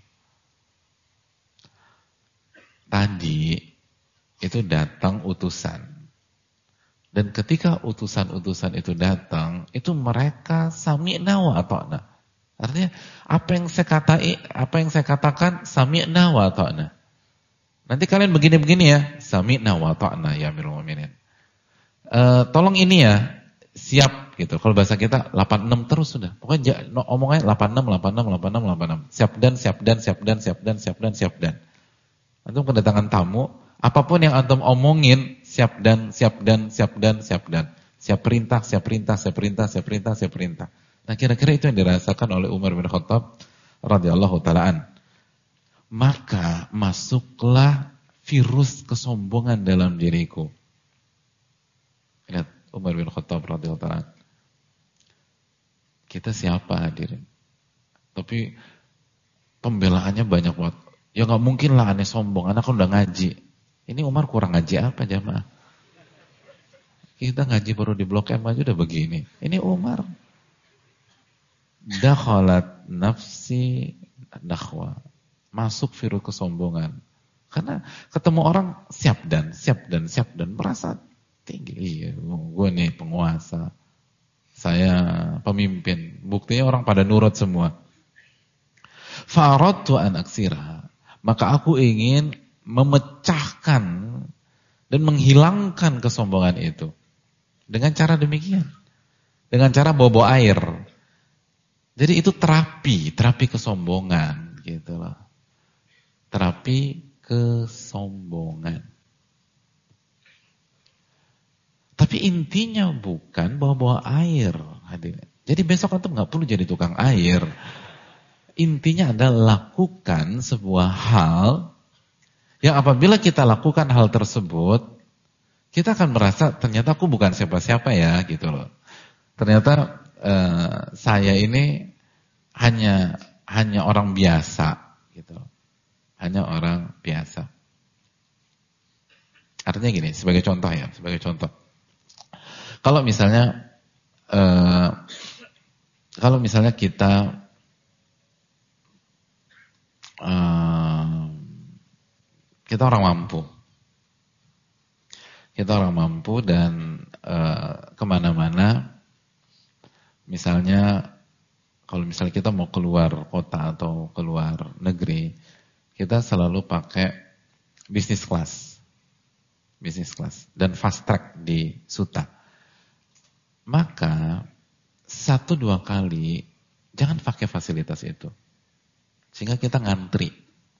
Tadi itu datang utusan. Dan ketika utusan-utusan itu datang, itu mereka sami'na wa ata'na. Artinya apa yang saya katakan sami'na wa ata'na. Nanti kalian begini-begini ya, sami'na wa ata'na ya Amirul Mukminin. Tolong ini ya, siap gitu. Kalau bahasa kita 86 terus sudah. Pokoknya omongnya 86. Siap dan. Antum kedatangan tamu, apapun yang antum omongin siap dan. Siap perintah. Nah, kira-kira itu yang dirasakan oleh Umar bin Khattab radhiyallahu ta'ala an. Maka masuklah virus kesombongan dalam diriku. Lihat Umar bin Khattab radhiyallahu ta'ala an. Kita siapa hadirin? Tapi pembelaannya banyak banget. Ya nggak mungkin lah aneh sombong, anak kan udah ngaji. Ini Umar kurang ngaji apa jamaah? Kita ngaji baru di Blok M aja udah begini. Ini Umar. dakhalat nafsi nakhwa. Masuk virus kesombongan. Karena ketemu orang siap dan merasa tinggi. Iya, gue nih penguasa. Saya pemimpin. Buktinya orang pada nurut semua. Fa'aradtu an aksirha. Maka aku ingin memecahkan dan menghilangkan kesombongan itu. Dengan cara demikian. Dengan cara bawa air. Jadi itu terapi kesombongan gitu loh. Terapi kesombongan. Tapi intinya bukan bawa air, hadirin. Jadi besok antum nggak perlu jadi tukang air. Intinya adalah lakukan sebuah hal yang apabila kita lakukan hal tersebut, kita akan merasa ternyata aku bukan siapa-siapa ya gitu loh. Ternyata saya ini hanya orang biasa gitu. Hanya orang biasa. Artinya gini, sebagai contoh. Kalau misalnya kita orang mampu. Kita orang mampu dan kemana-mana, misalnya kalau misalnya kita mau keluar kota atau keluar negeri, kita selalu pakai business class dan fast track di Suta. Maka 1-2 kali jangan pakai fasilitas itu, sehingga kita ngantri.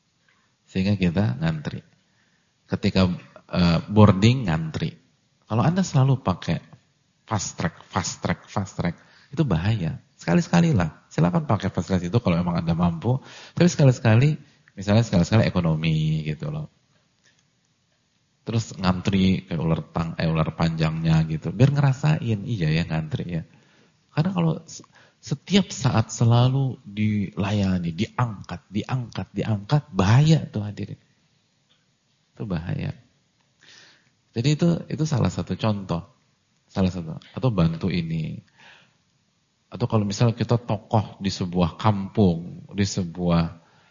Ketika boarding ngantri. Kalau Anda selalu pakai fast track, itu bahaya. Sekali-sekali lah. Silakan pakai fasilitas itu kalau memang Anda mampu. Tapi sekali-sekali, misalnya sekali-sekali ekonomi gitu loh. Terus ngantri kayak ular panjangnya gitu. Biar ngerasain, iya ya ngantri ya. Karena kalau setiap saat selalu dilayani, diangkat, bahaya tuh hadirin. Itu bahaya. Jadi itu salah satu contoh. Atau bantu ini. Atau kalau misalnya kita tokoh di sebuah kampung, di sebuah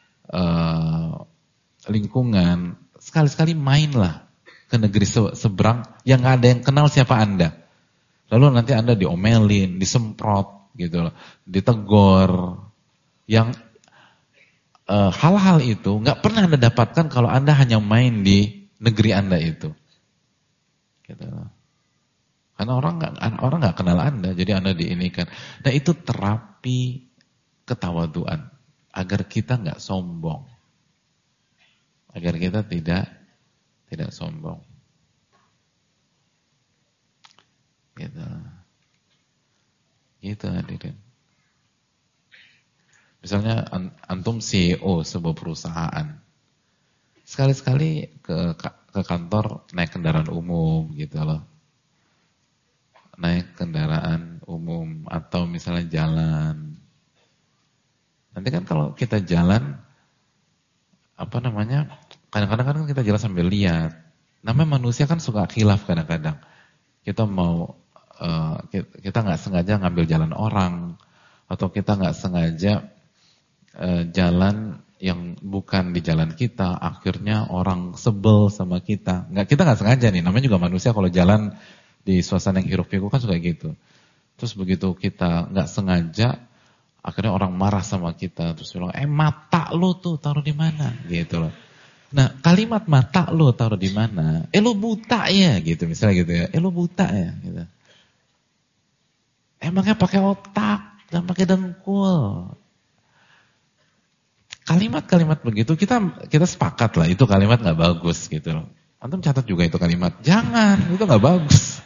lingkungan, sekali-sekali mainlah ke negeri seberang yang gak ada yang kenal siapa Anda. Lalu nanti Anda diomelin, disemprot, gitu loh, ditegur. Yang hal-hal itu gak pernah Anda dapatkan kalau Anda hanya main di negeri Anda itu. Gitu loh. Karena orang nggak kenal Anda, jadi Anda diinikan. Nah itu terapi ketawaduan agar kita nggak sombong, agar kita tidak sombong. Gitu hadirin. Misalnya antum CEO sebuah perusahaan, sekali-sekali ke kantor naik kendaraan umum gitu loh. Naik kendaraan umum atau misalnya jalan. Nanti kan kalau kita jalan, kadang-kadang kan kita jalan sambil lihat. Namanya manusia kan suka khilaf kadang-kadang. Kita kita nggak sengaja ngambil jalan orang, atau kita nggak sengaja jalan yang bukan di jalan kita, akhirnya orang sebel sama kita. Kita nggak sengaja nih. Namanya juga manusia kalau jalan di suasana yang hiruk-pikuk kan suka gitu. Terus begitu kita nggak sengaja, akhirnya orang marah sama kita. Terus bilang, mata lo tuh taruh di mana? Gitu loh. Nah kalimat mata lo taruh di mana? Lo buta ya? Gitu misalnya gitu ya. Lo buta ya? Gitu. Emangnya pakai otak dan pakai dengkul. Kalimat-kalimat begitu kita sepakat lah itu kalimat nggak bagus gitu loh. Antum catat juga itu kalimat. Jangan, itu nggak bagus.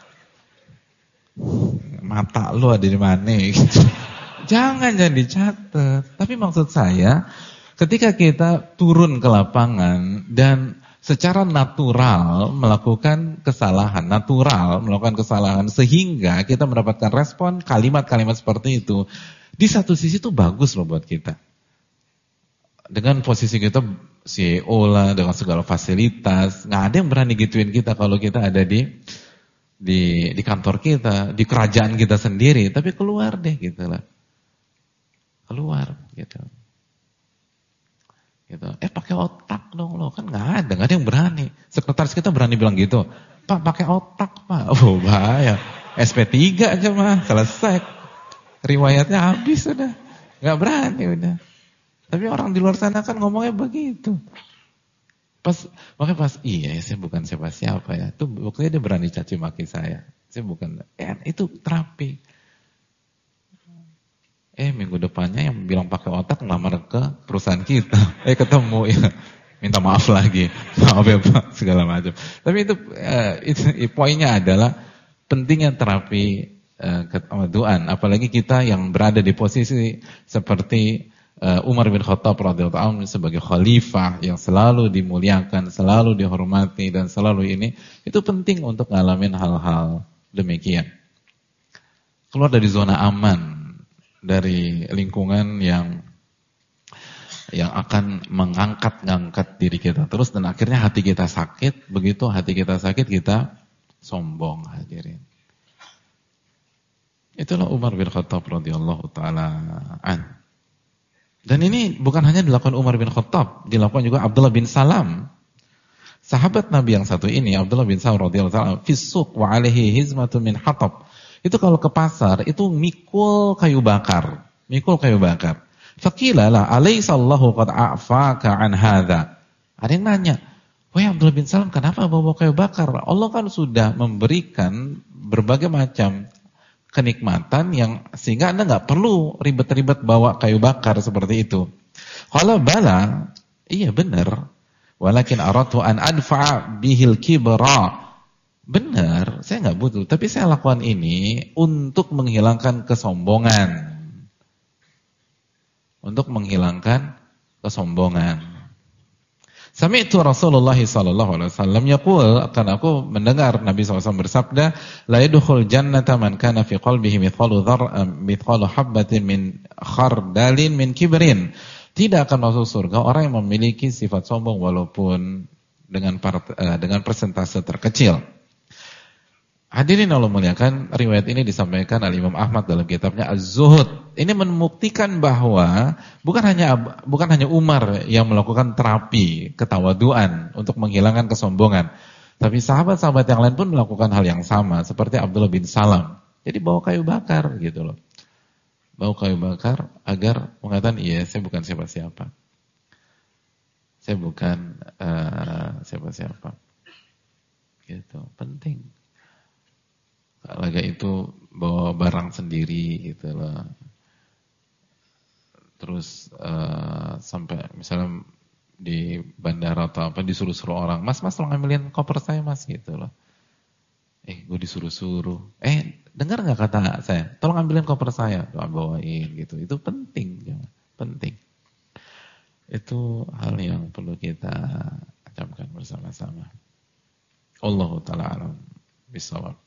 Mata lu ada di mana gitu. Jangan dicatat. Tapi maksud saya, ketika kita turun ke lapangan dan secara natural melakukan kesalahan, sehingga kita mendapatkan respon kalimat-kalimat seperti itu, di satu sisi itu bagus loh buat kita. Dengan posisi kita CEO lah, dengan segala fasilitas, nggak ada yang berani gituin kita kalau kita ada di kantor kita, di kerajaan kita sendiri, tapi keluar deh gitu lah. keluar gitu. Gitu. Pakai otak dong lo, kan nggak ada yang berani. Sekretaris kita berani bilang gitu, Pak pakai otak Pak, oh bahaya. SP3 aja mah selesai, riwayatnya habis udah, nggak berani udah. Tapi orang di luar sana kan ngomongnya begitu. Makanya pas iya saya bukan siapa ya, tuh waktunya dia berani caci maki saya bukan, itu terapi. Minggu depannya yang bilang pakai otak ngelamar ke perusahaan kita. Ketemu ya. Minta maaf lagi. Maaf ya Pak, segala macam. Tapi itu poinnya adalah pentingnya terapi ketawaduan. Apalagi kita yang berada di posisi seperti Umar bin Khattab radhiyallahu anhu sebagai khalifah yang selalu dimuliakan, selalu dihormati dan selalu ini, itu penting untuk ngalamin hal-hal demikian. Keluar dari zona aman, dari lingkungan yang akan mengangkat diri kita terus dan akhirnya hati kita sakit. Begitu hati kita sakit kita sombong, hadirin. Itulah Umar bin Khattab radhiyallahu taala an. Dan ini bukan hanya dilakukan Umar bin Khattab, dilakukan juga Abdullah bin Salam. Sahabat Nabi yang satu ini, Abdullah bin Salam radhiyallahu taala, fi suq wa alaihi hizmatun min hatab. Itu kalau ke pasar, itu mikul kayu bakar. Faqila la alaysallahu qad a'faka an hadza. Ada yang nanya, "Wahai Abdullah bin Salam, kenapa bawa kayu bakar? Allah kan sudah memberikan berbagai macam kenikmatan yang sehingga Anda enggak perlu ribet-ribet bawa kayu bakar seperti itu." Qala bala, iya benar. Walakin aratu an adfa'a bihil kibra. Benar, saya nggak butuh, tapi saya lakukan ini untuk menghilangkan kesombongan. Sami'tu Rasulullah sallallahu alaihi wasallam yaqul, akan aku mendengar Nabi SAW bersabda, la yadkhul jannata man kana fi qalbihi mithqalu habbatin min khardalin min kibrin. Tidak akan masuk surga orang yang memiliki sifat sombong walaupun dengan persentase terkecil. Hadirin Allah muliakan, riwayat ini disampaikan oleh Imam Ahmad dalam kitabnya Az-Zuhud. Ini membuktikan bahwa bukan hanya Umar yang melakukan terapi ketawaduan untuk menghilangkan kesombongan, tapi sahabat-sahabat yang lain pun melakukan hal yang sama, seperti Abdullah bin Salam. Jadi bawa kayu bakar gitu loh. Bawa kayu bakar agar mengatakan, iya saya bukan siapa-siapa. Saya bukan siapa-siapa. Gitu, penting. Laga itu bawa barang sendiri gitu loh. Terus sampai misalnya di bandara atau apa disuruh-suruh orang, mas tolong ambilin koper saya mas gitu loh. Gue disuruh-suruh. Dengar nggak kata saya? Tolong ambilin koper saya, bawain gitu. Itu penting, ya. Penting. Itu hal yang perlu kita camkan bersama-sama. Allahu ta'ala alam bisawab.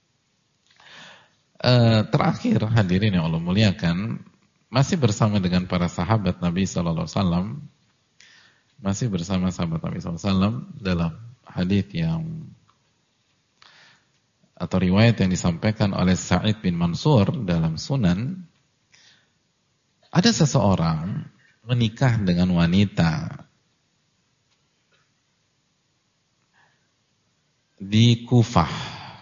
Terakhir hadirin yang Allah muliakan, masih bersama dengan para sahabat Nabi sallallahu alaihi wasallam, masih bersama sahabat Nabi sallallahu alaihi wasallam dalam hadis yang atau riwayat yang disampaikan oleh Sa'id bin Mansur dalam Sunan, ada seseorang menikah dengan wanita di Kufah.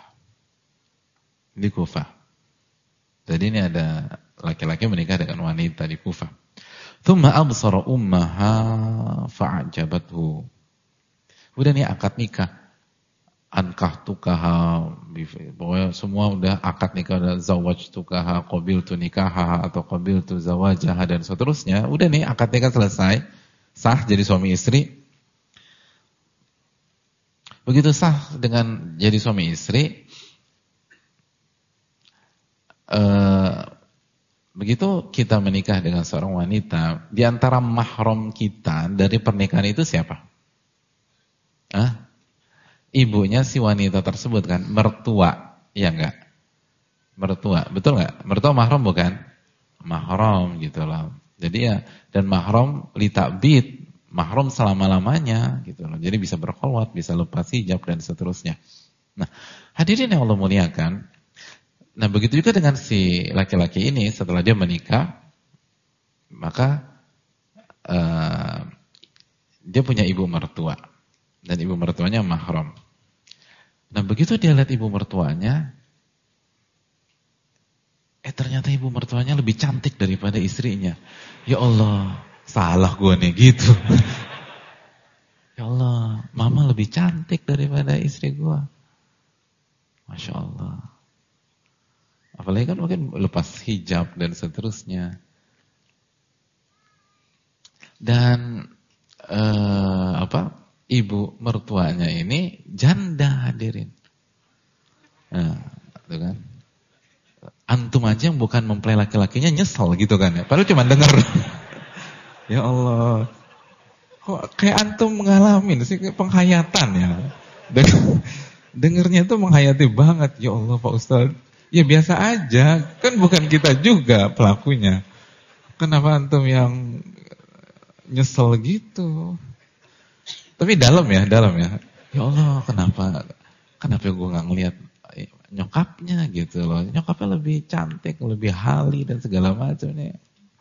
Di Kufah. Jadi ini ada laki-laki menikah dengan wanita di Kufah. Thumma absara ummaha fa'ajabathu. Udah nih akad nikah. Ankahtukaha, pokoknya semua udah akad nikah, udah zawajtukaha, qabiltu nikahaha atau qabiltu zawajaha dan seterusnya. Udah nih akad nikah selesai, sah jadi suami istri. Begitu sah dengan jadi suami istri, begitu kita menikah dengan seorang wanita, di antara mahram kita dari pernikahan itu siapa? Ibunya si wanita tersebut kan, mertua, ya enggak? Mertua, betul enggak? Mertua mahram bukan? Mahram gitu loh. Jadi ya, dan mahram li ta'bid, mahram selama-lamanya gitu loh. Jadi bisa berkholwat, bisa lepas hijab dan seterusnya. Nah, hadirin yang Allah muliakan, nah begitu juga dengan si laki-laki ini setelah dia menikah, Maka dia punya ibu mertua dan ibu mertuanya mahram. Nah, begitu dia lihat ibu mertuanya, ternyata ibu mertuanya lebih cantik daripada istrinya. Ya Allah, salah gue nih gitu. Ya Allah, mama lebih cantik daripada istri gue. Masya Allah. Apalagi kan mungkin lepas hijab dan seterusnya. Dan ibu mertuanya ini janda, hadirin. Nah, itu kan. Antum aja yang bukan mempelai laki-lakinya nyesel gitu kan ya. Padahal cuma denger. Ya Allah. Kok kayak antum ngalamin sih penghayatan ya. Dengernya tuh menghayati banget. Ya Allah Pak Ustadz. Ya biasa aja. Kan bukan kita juga pelakunya. Kenapa antum yang nyesel gitu? Tapi dalam ya. Ya Allah, kenapa gue gak ngelihat nyokapnya gitu loh. Nyokapnya lebih cantik, lebih hali dan segala macam nih.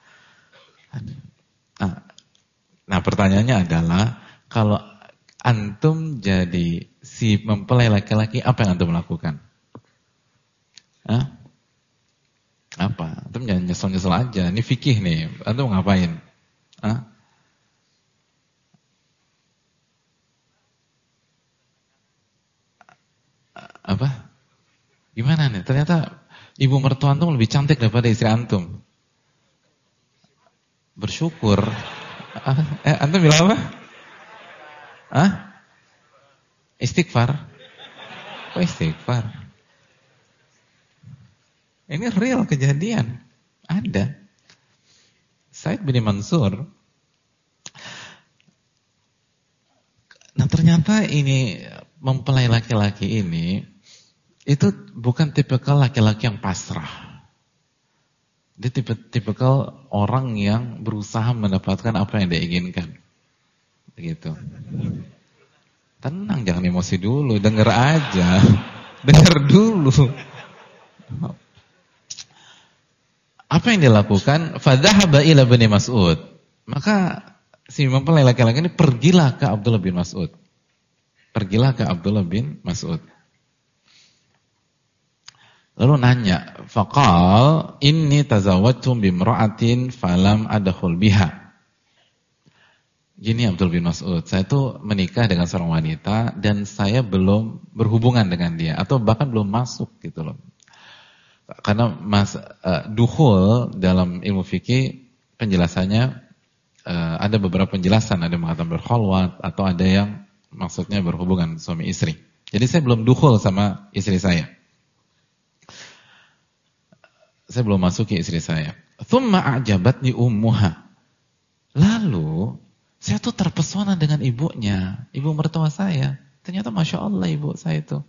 Nah, pertanyaannya adalah kalau antum jadi si mempelai laki-laki, apa yang antum lakukan? Apa? Antum jangan nyesel-nyesel aja. Ini fikih nih. Antum ngapain? Apa? Gimana nih? Ternyata ibu mertua antum lebih cantik daripada istri antum. Bersyukur. Antum bilang apa? Istighfar. Kok istighfar? Ini real kejadian. Ada. Said bin Mansur. Nah, ternyata ini mempelai laki-laki ini itu bukan tipikal laki-laki yang pasrah. Dia tipikal orang yang berusaha mendapatkan apa yang dia inginkan. Begitu. Tenang, jangan emosi dulu, denger aja. Denger dulu. Apa yang dia lakukan? Fadhahaba ila Bani Mas'ud. Maka si mempelai laki-laki ini pergilah ke Abdullah bin Mas'ud. Lalu nanya, faqal inni tazawwajtu bimra'atin falam adkhul biha. Gini Abdul bin Mas'ud, saya tuh menikah dengan seorang wanita dan saya belum berhubungan dengan dia atau bahkan belum masuk gitu loh. Karena dukhul dalam ilmu fikih penjelasannya ada beberapa penjelasan, ada yang mengatakan berkholwat atau ada yang maksudnya berhubungan suami istri. Jadi saya belum dukhul sama istri saya. Saya belum masuki istri saya. Thumma a'jabatni ummuha. Lalu saya tuh terpesona dengan ibunya, ibu mertua saya. Ternyata Masya Allah ibu saya itu.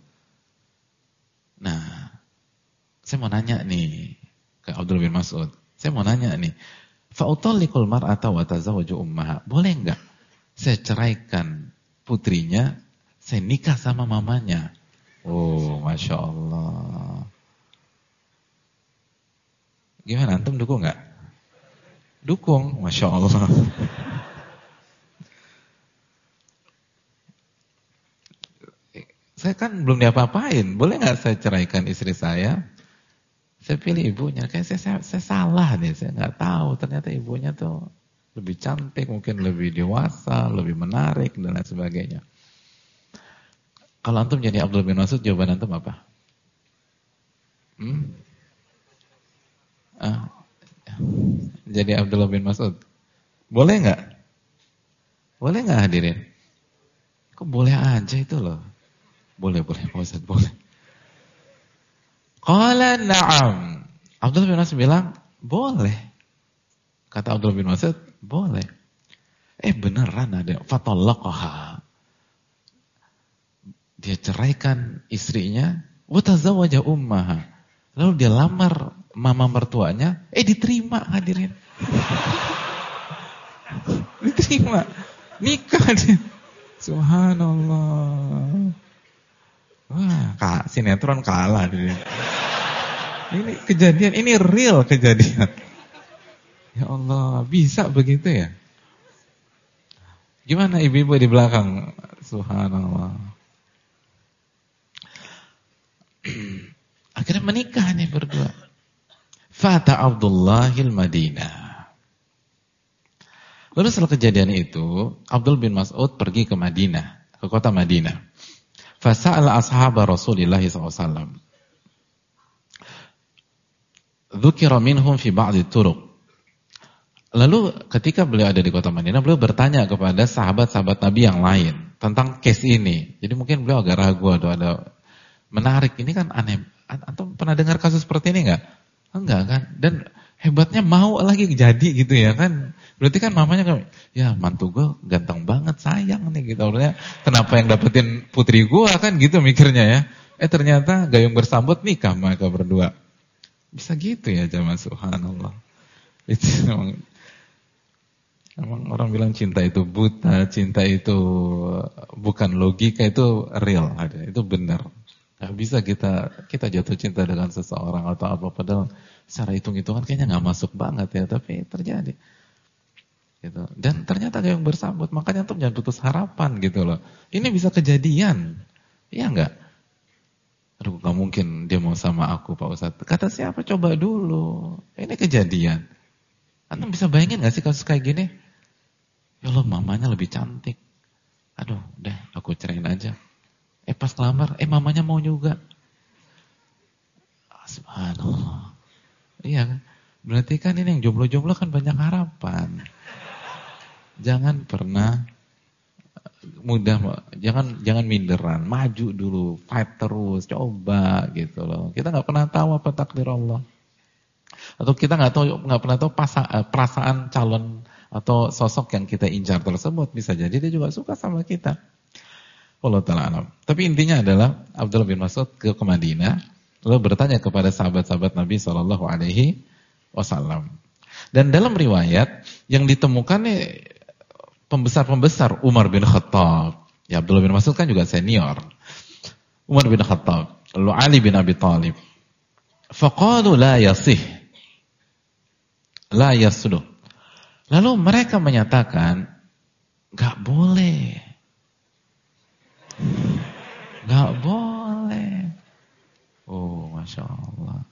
Nah, saya mau nanya nih ke Abdul bin Mas'ud. Saya mau nanya nih, fa'utalliqul mar'ata wa tazawwaju ummaha. Boleh enggak saya ceraikan putrinya, saya nikah sama mamanya? Oh, Masya Allah. Gimana, antum dukung enggak? Dukung, Masya Allah. Saya kan belum diapa-apain. Boleh enggak saya ceraikan istri saya? Saya pilih ibunya. Kayak saya salah nih. Saya enggak tahu. Ternyata ibunya tuh lebih cantik, mungkin lebih dewasa, lebih menarik dan lain sebagainya. Kalau antum jadi Abdul bin Mas'ud, jawaban antum apa? Jadi Abdullah bin Mas'ud. Boleh enggak? Boleh enggak hadirin? Kok boleh aja itu loh. Boleh Pak Ustaz, boleh. Qala na'am. Abdullah bin Mas'ud bilang, boleh. Kata Abdullah bin Mas'ud, boleh. Beneran ada. Fatallaqaha. Dia ceraikan istrinya, wa tazawwaja ummaha. Lalu dia lamar mama mertuanya, diterima hadirin. Diterima. Nikah dia. Subhanallah. Wah, sinetron kalah dia. Ini kejadian, ini real kejadian. Ya Allah, bisa begitu ya? Gimana ibu-ibu di belakang? Subhanallah. Akhirnya menikah nih berdua. Fata Abdullahil Madinah. Lalu setelah kejadian itu, Abdul bin Mas'ud pergi ke Madinah, ke kota Madinah. Fasa'ala ashaba Rasulillah SAW. Dzukira minhum fi ba'di turuq. Lalu ketika beliau ada di kota Madinah, beliau bertanya kepada sahabat-sahabat Nabi yang lain tentang case ini. Jadi mungkin beliau agak ragu, ada menarik. Ini kan aneh. Atau pernah dengar kasus seperti ini enggak? Enggak kan? Dan hebatnya mau lagi jadi gitu ya kan. Berarti kan mamanya kan, ya mantu gue ganteng banget, sayang nih gitu. Artinya kenapa yang dapetin putri gue kan gitu mikirnya ya. Ternyata gayung bersambut nikah mereka berdua. Bisa gitu ya jamaah, subhanallah. Itu emang orang bilang cinta itu buta, cinta itu bukan logika, itu real, itu benar. Gak bisa kita jatuh cinta dengan seseorang atau apa, padahal secara hitung-hitungan kayaknya gak masuk banget ya, tapi terjadi. Gitu. Dan ternyata ada yang bersambut, makanya tuh jangan putus harapan gitu loh. Ini bisa kejadian, iya enggak? Aduh, gak mungkin dia mau sama aku Pak Ustadz. Kata siapa? Coba dulu. Ini kejadian. Anda bisa bayangin gak sih kasus kayak gini? Ya Allah, mamanya lebih cantik. Aduh, udah aku ceraiin aja. Pas ngelamar, mamanya mau juga. Subhanallah. Iya kan? Berarti kan ini yang jomblo-jomblo kan banyak harapan. Jangan pernah jangan minderan, maju dulu, fight terus, coba gitu loh. Kita nggak pernah tahu apa takdir Allah. Atau kita nggak pernah tahu perasaan calon atau sosok yang kita incar tersebut, bisa jadi dia juga suka sama kita. Allah Ta'ala alam. Tapi intinya adalah Abdullah bin Mas'ud ke Madinah lalu bertanya kepada sahabat-sahabat Nabi SAW. Dan dalam riwayat yang ditemukan nih pembesar-pembesar, Umar bin Khattab. Ya, Abdullah bin Mas'ud kan juga senior. Umar bin Khattab, lalu Ali bin Abi Thalib. Faqalu la yasih. La yasluh. Lalu mereka menyatakan enggak boleh. Enggak boleh. Oh, Masya Allah.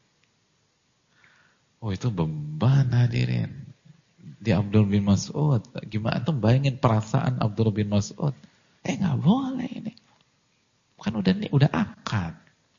Oh, itu beban hadirin. Di Abdul bin Mas'ud. Gimana tuh bayangin perasaan Abdul bin Mas'ud. Enggak boleh ini. Kan udah akad.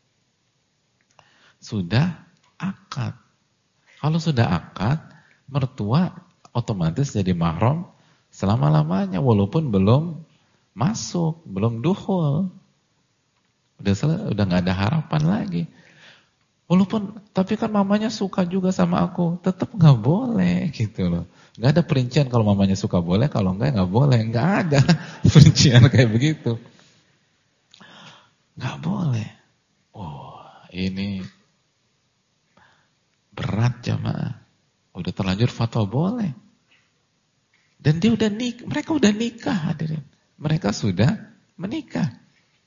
Sudah akad. Kalau sudah akad, mertua otomatis jadi mahram selama-lamanya walaupun belum masuk, belum dukhul. Udah enggak ada harapan lagi. Walaupun, tapi kan mamanya suka juga sama aku, tetap enggak boleh gitu loh. Enggak ada perincian kalau mamanya suka boleh, kalau enggak boleh. Enggak ada perincian kayak begitu. Enggak boleh. Oh, ini berat jamaah. Udah terlanjur fatwa boleh. Dan mereka udah nikah hadirin. Mereka sudah menikah.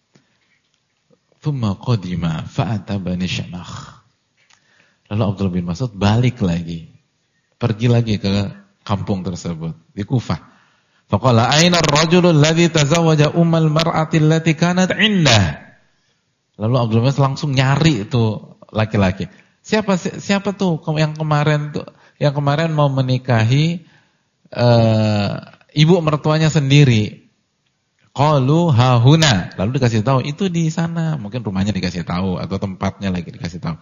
Thumma qadima fa'ata Bani Syamakh. Lalu Abdullah bin Mas'ud balik lagi. Pergi lagi ke kampung tersebut di Kufah. Faqala aina ar-rajulu alladhi tazawwaja ummal mar'ati allati kanat 'indah. Lalu Abdullah bin Mas'ud langsung nyari itu laki-laki. Siapa tuh yang kemarin mau menikahi ibu mertuanya sendiri? Qalu hahuna. Lalu dikasih tahu itu di sana, mungkin rumahnya dikasih tahu atau tempatnya lagi dikasih tahu.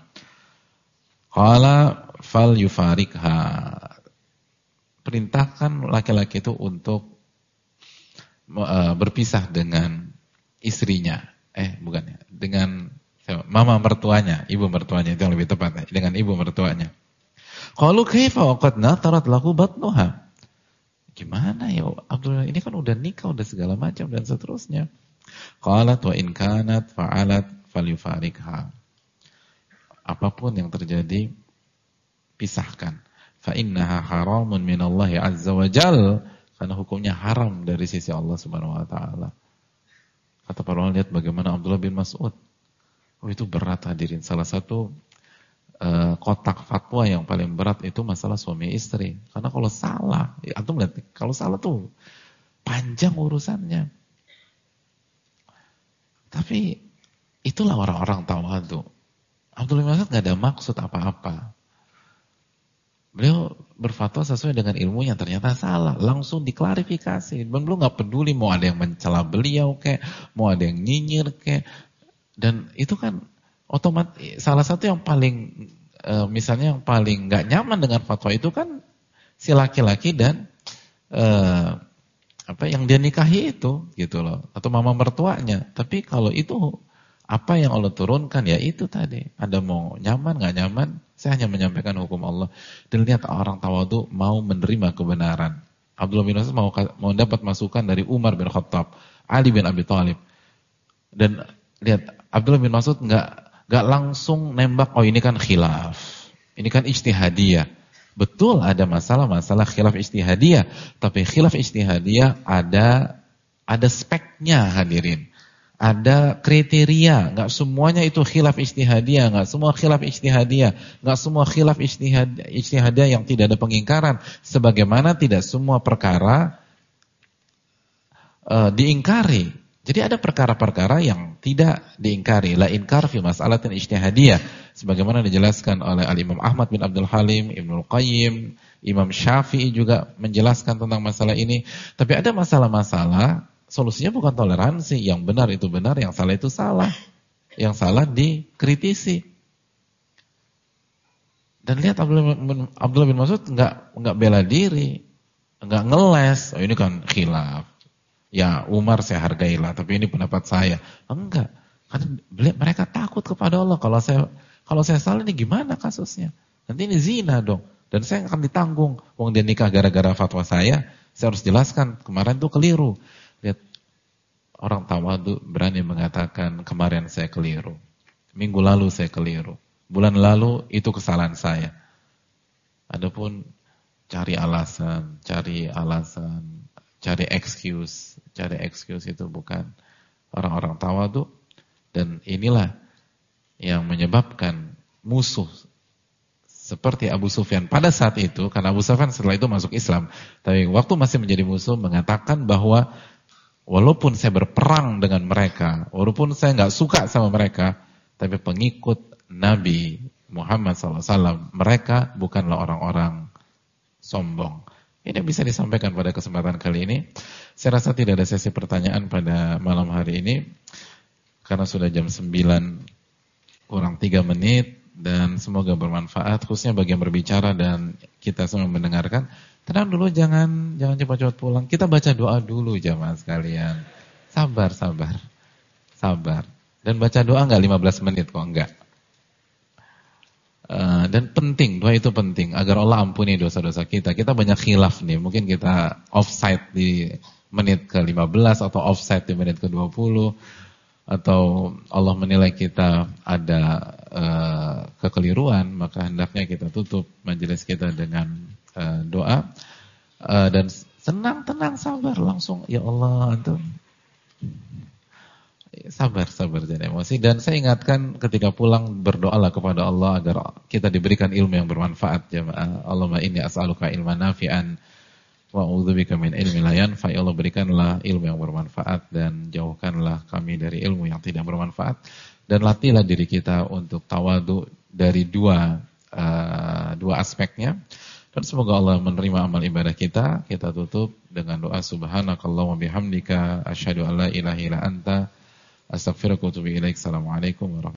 Qala fal yufarikha. Perintahkan laki-laki itu untuk berpisah dengan istrinya. Bukan ya, dengan mama mertuanya, ibu mertuanya itu yang lebih tepat, dengan ibu mertuanya. Qalu kaifa waqad natarat lahu batnuha. Gimana ya Abdullah, ini kan udah nikah, udah segala macam dan seterusnya. Qalat wa in kanat fa'alat falyufarikha. Apapun yang terjadi, pisahkan. Fa innaha haramun minallahi azza wa jal. Karena hukumnya haram dari sisi Allah Subhanahu wa taala. Kata para ulama, lihat bagaimana Abdullah bin Mas'ud. Oh, itu berat hadirin. Salah satu kotak fatwa yang paling berat itu masalah suami istri. Karena kalau salah, antum lihat, kalau salah tuh panjang urusannya. Tapi itulah orang-orang tawadhu. Abdul bin Mas'ud nggak ada maksud apa-apa. Beliau berfatwa sesuai dengan ilmunya, ternyata salah, langsung diklarifikasi. Dan beliau nggak peduli mau ada yang mencela beliau kayak, mau ada yang nyinyir kayak, dan itu kan otomatis salah satu yang paling misalnya yang paling nggak nyaman dengan fatwa itu kan si laki-laki dan yang dia nikahi itu gitu loh, atau mama mertuanya. Tapi kalau itu apa yang Allah turunkan ya itu tadi. Anda mau nyaman nggak nyaman, saya hanya menyampaikan hukum Allah. Dan lihat orang tawadhu mau menerima kebenaran. Abdullah bin Mas'ud mau dapat masukan dari Umar bin Khattab, Ali bin Abi Thalib. Dan lihat Abdullah bin Mas'ud nggak langsung nembak, oh ini kan khilaf, ini kan ijtihadiyah. Betul ada masalah khilaf ijtihadiyah, tapi khilaf ijtihadiyah ada speknya hadirin. Ada kriteria, nggak semuanya itu khilaf ijtihadiyah, nggak semua khilaf ijtihadiyah, nggak semua khilaf ijtihadiyah yang tidak ada pengingkaran. Sebagaimana tidak semua perkara diingkari. Jadi ada perkara-perkara yang tidak diingkari, la inkar fi mas'alatin ijtihadiyah, sebagaimana dijelaskan oleh Al-Imam Ahmad bin Abdul Halim, Ibnul Qayyim, Imam Syafi'i juga menjelaskan tentang masalah ini. Tapi ada masalah-masalah solusinya bukan toleransi, yang benar itu benar, yang salah itu salah, yang salah dikritisi. Dan lihat Abdullah bin Mas'ud enggak bela diri, enggak ngeles, oh ini kan khilaf. Ya Umar saya hargailah, tapi ini pendapat saya. Enggak, karena mereka takut kepada Allah. Kalau saya salah ini gimana kasusnya? Nanti ini zina dong, dan saya akan ditanggung. Wong dia nikah gara-gara fatwa saya harus jelaskan kemarin tuh keliru. Lihat, orang tawadhu berani mengatakan kemarin saya keliru, minggu lalu saya keliru, bulan lalu itu kesalahan saya. Adapun cari alasan, cari excuse itu bukan orang-orang tawadhu. Dan inilah yang menyebabkan musuh seperti Abu Sufyan pada saat itu, karena Abu Sufyan setelah itu masuk Islam, tapi waktu masih menjadi musuh mengatakan bahwa walaupun saya berperang dengan mereka, walaupun saya nggak suka sama mereka, tapi pengikut Nabi Muhammad SAW, mereka bukanlah orang-orang sombong. Ini bisa disampaikan pada kesempatan kali ini. Saya rasa tidak ada sesi pertanyaan pada malam hari ini, karena sudah jam 9 kurang 3 menit, dan semoga bermanfaat, khususnya bagi yang berbicara dan kita semua mendengarkan. Tenang dulu, jangan cepat-cepat pulang. Kita baca doa dulu jamaah sekalian. Sabar. Dan baca doa enggak 15 menit kok, enggak. Dan penting, doa itu penting agar Allah ampuni dosa-dosa kita. Kita banyak khilaf nih, mungkin kita offside di menit ke-15 atau offside di menit ke-20, atau Allah menilai kita ada kekeliruan, maka hendaknya kita tutup majelis kita dengan doa, dan tenang, sabar, langsung ya Allah antum. Sabar jangan emosi. Dan saya ingatkan ketika pulang, berdoalah kepada Allah agar kita diberikan ilmu yang bermanfaat jemaah. Allahumma inni as'aluka ilman nafi'an wa a'udzubika min ilmin la yanfa'. Ya Allah, berikanlah ilmu yang bermanfaat dan jauhkanlah kami dari ilmu yang tidak bermanfaat. Dan latihlah diri kita untuk tawadhu dari dua aspeknya. Dan semoga Allah menerima amal ibadah kita. Kita tutup dengan doa subhanakallahumma bihamdika asyhadu an la ilaha illa anta astaghfiruka wa atubu ilaik. Assalamualaikum warahmatullahi wabarakatuh.